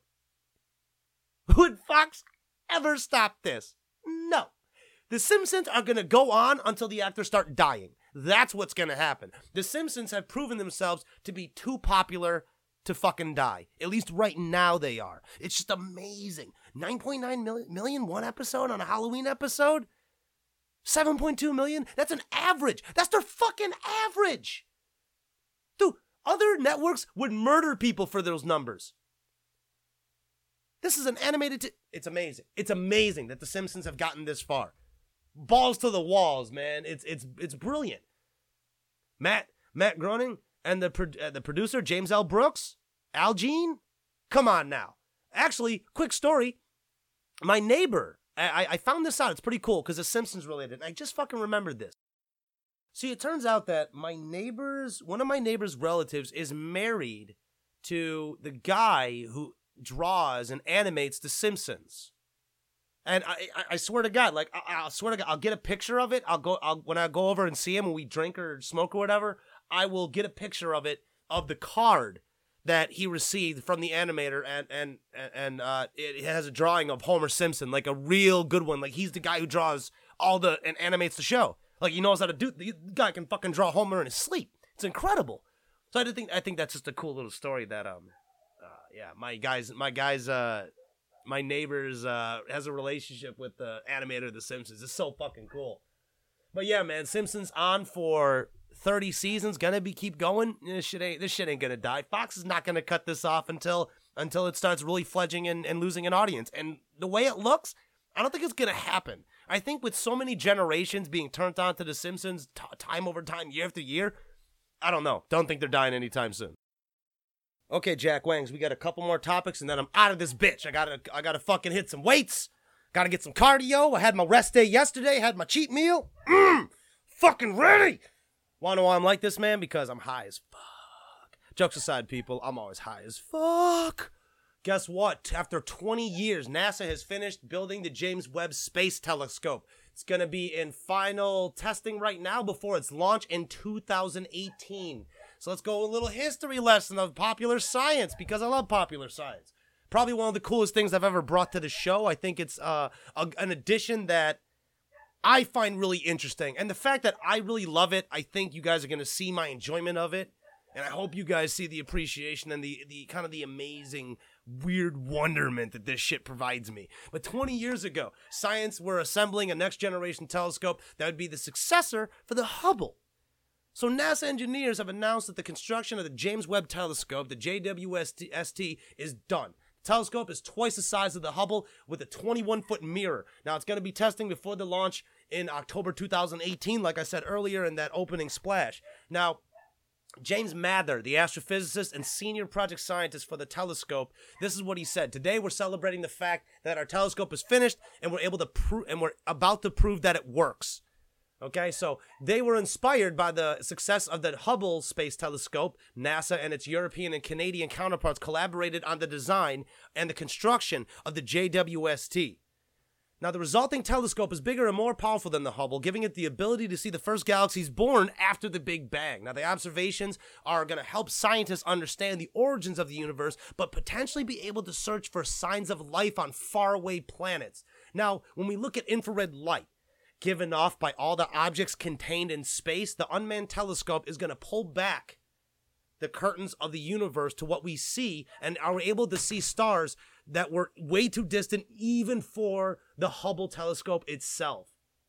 Would Fox ever stop this? No. The Simpsons are going to go on until the actors start dying. That's what's going to happen. The Simpsons have proven themselves to be too popular to fucking die. At least right now they are. It's just amazing. nine point nine million one episode on a Halloween episode? seven point two million? That's an average. That's their fucking average. Dude, other networks would murder people for those numbers. This is an animated... T- it's amazing. It's amazing that The Simpsons have gotten this far. Balls to the walls, man. It's it's it's brilliant. Matt Matt Groening and the pro- uh, the producer James L. Brooks, Al Jean, come on now. Actually, quick story. My neighbor, I I found this out. It's pretty cool because it's Simpsons related. And I just fucking remembered this. See, it turns out that my neighbor's one of my neighbor's relatives is married to the guy who draws and animates The Simpsons. And I, I, I swear to God, like I, I swear to God, I'll get a picture of it. I'll go, I'll when I go over and see him when we drink or smoke or whatever. I will get a picture of it of the card that he received from the animator, and and and uh, it has a drawing of Homer Simpson, like a real good one. Like he's the guy who draws all the and animates the show. Like he knows how to do. The guy can fucking draw Homer in his sleep. It's incredible. So I think I think that's just a cool little story that um, uh, yeah, my guys, my guys, uh. My neighbor's uh, has a relationship with the animator of The Simpsons. It's so fucking cool. But yeah, man, Simpsons on for thirty seasons. Gonna be keep going. This shit ain't this shit ain't gonna die. Fox is not gonna cut this off until until it starts really fledging and, and losing an audience. And the way it looks, I don't think it's gonna happen. I think with so many generations being turned on to The Simpsons t- time over time, year after year, I don't know. Don't think they're dying anytime soon. Okay, Jack Wangs, we got a couple more topics, and then I'm out of this bitch. I gotta, I gotta fucking hit some weights. Gotta get some cardio. I had my rest day yesterday. Had my cheat meal. Mmm, fucking ready. Wanna know why I'm like this, man? Because I'm high as fuck. Jokes aside, people, I'm always high as fuck. Guess what? After twenty years, NASA has finished building the James Webb Space Telescope. It's gonna be in final testing right now before its launch in two thousand eighteen. So let's go a little history lesson of popular science, because I love popular science. Probably one of the coolest things I've ever brought to the show. I think it's uh, a, an addition that I find really interesting. And the fact that I really love it, I think you guys are going to see my enjoyment of it. And I hope you guys see the appreciation and the, the kind of the amazing, weird wonderment that this shit provides me. But twenty years ago, science were assembling a next-generation telescope that would be the successor for the Hubble. So NASA engineers have announced that the construction of the James Webb Telescope, the J W S T, is done. The telescope is twice the size of the Hubble with a twenty-one foot mirror. Now, it's going to be testing before the launch in October two thousand eighteen, like I said earlier in that opening splash. Now, James Mather, the astrophysicist and senior project scientist for the telescope, this is what he said. Today, we're celebrating the fact that our telescope is finished and we're able to prove, and we're about to prove that it works. Okay, so they were inspired by the success of the Hubble Space Telescope. NASA and its European and Canadian counterparts collaborated on the design and the construction of the J W S T. Now, the resulting telescope is bigger and more powerful than the Hubble, giving it the ability to see the first galaxies born after the Big Bang. Now, the observations are going to help scientists understand the origins of the universe, but potentially be able to search for signs of life on faraway planets. Now, when we look at infrared light, given off by all the objects contained in space, the unmanned telescope is going to pull back the curtains of the universe to what we see, and are able to see stars that were way too distant even for the Hubble telescope itself.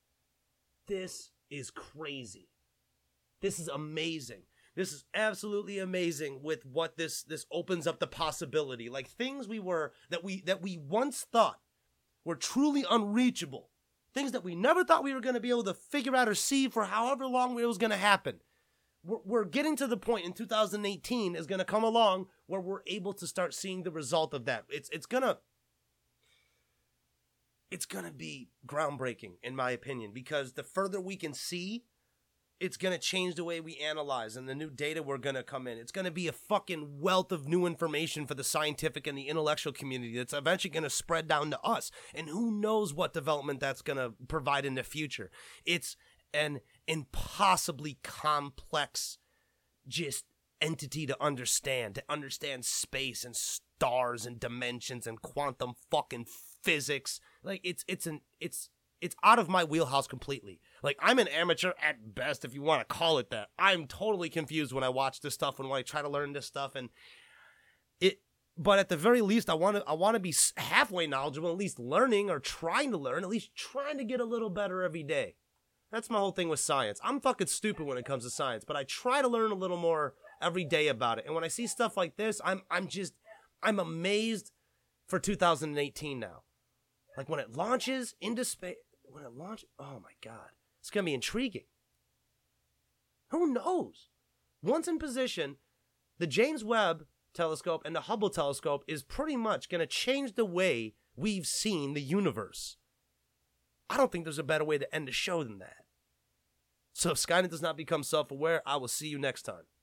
This is crazy. This is amazing. This is absolutely amazing with what this this opens up the possibility. Like things we were that we that we once thought were truly unreachable. Things that we never thought we were going to be able to figure out or see for however long it was going to happen. We're, we're getting to the point in two thousand eighteen is going to come along where we're able to start seeing the result of that. It's it's going to... it's going to be groundbreaking, in my opinion, because the further we can see, it's going to change the way we analyze and the new data we're going to come in. It's going to be a fucking wealth of new information for the scientific and the intellectual community that's eventually going to spread down to us. And who knows what development that's going to provide in the future. It's an impossibly complex just entity to understand, to understand space and stars and dimensions and quantum fucking physics. Like, it's it's an it's it's out of my wheelhouse completely. Like, I'm an amateur at best, if you want to call it that. I'm totally confused when I watch this stuff and when I try to learn this stuff, and it. But at the very least, I want to I want to be halfway knowledgeable, at least learning or trying to learn, at least trying to get a little better every day. That's my whole thing with science. I'm fucking stupid when it comes to science, but I try to learn a little more every day about it. And when I see stuff like this, I'm I'm just I'm amazed for two thousand eighteen now. Like, when it launches into space, when it launches, oh my God, it's gonna be intriguing. Who knows? Once in position, the James Webb Telescope and the Hubble Telescope is pretty much gonna change the way we've seen the universe. I don't think there's a better way to end the show than that. So if Skynet does not become self-aware, I will see you next time.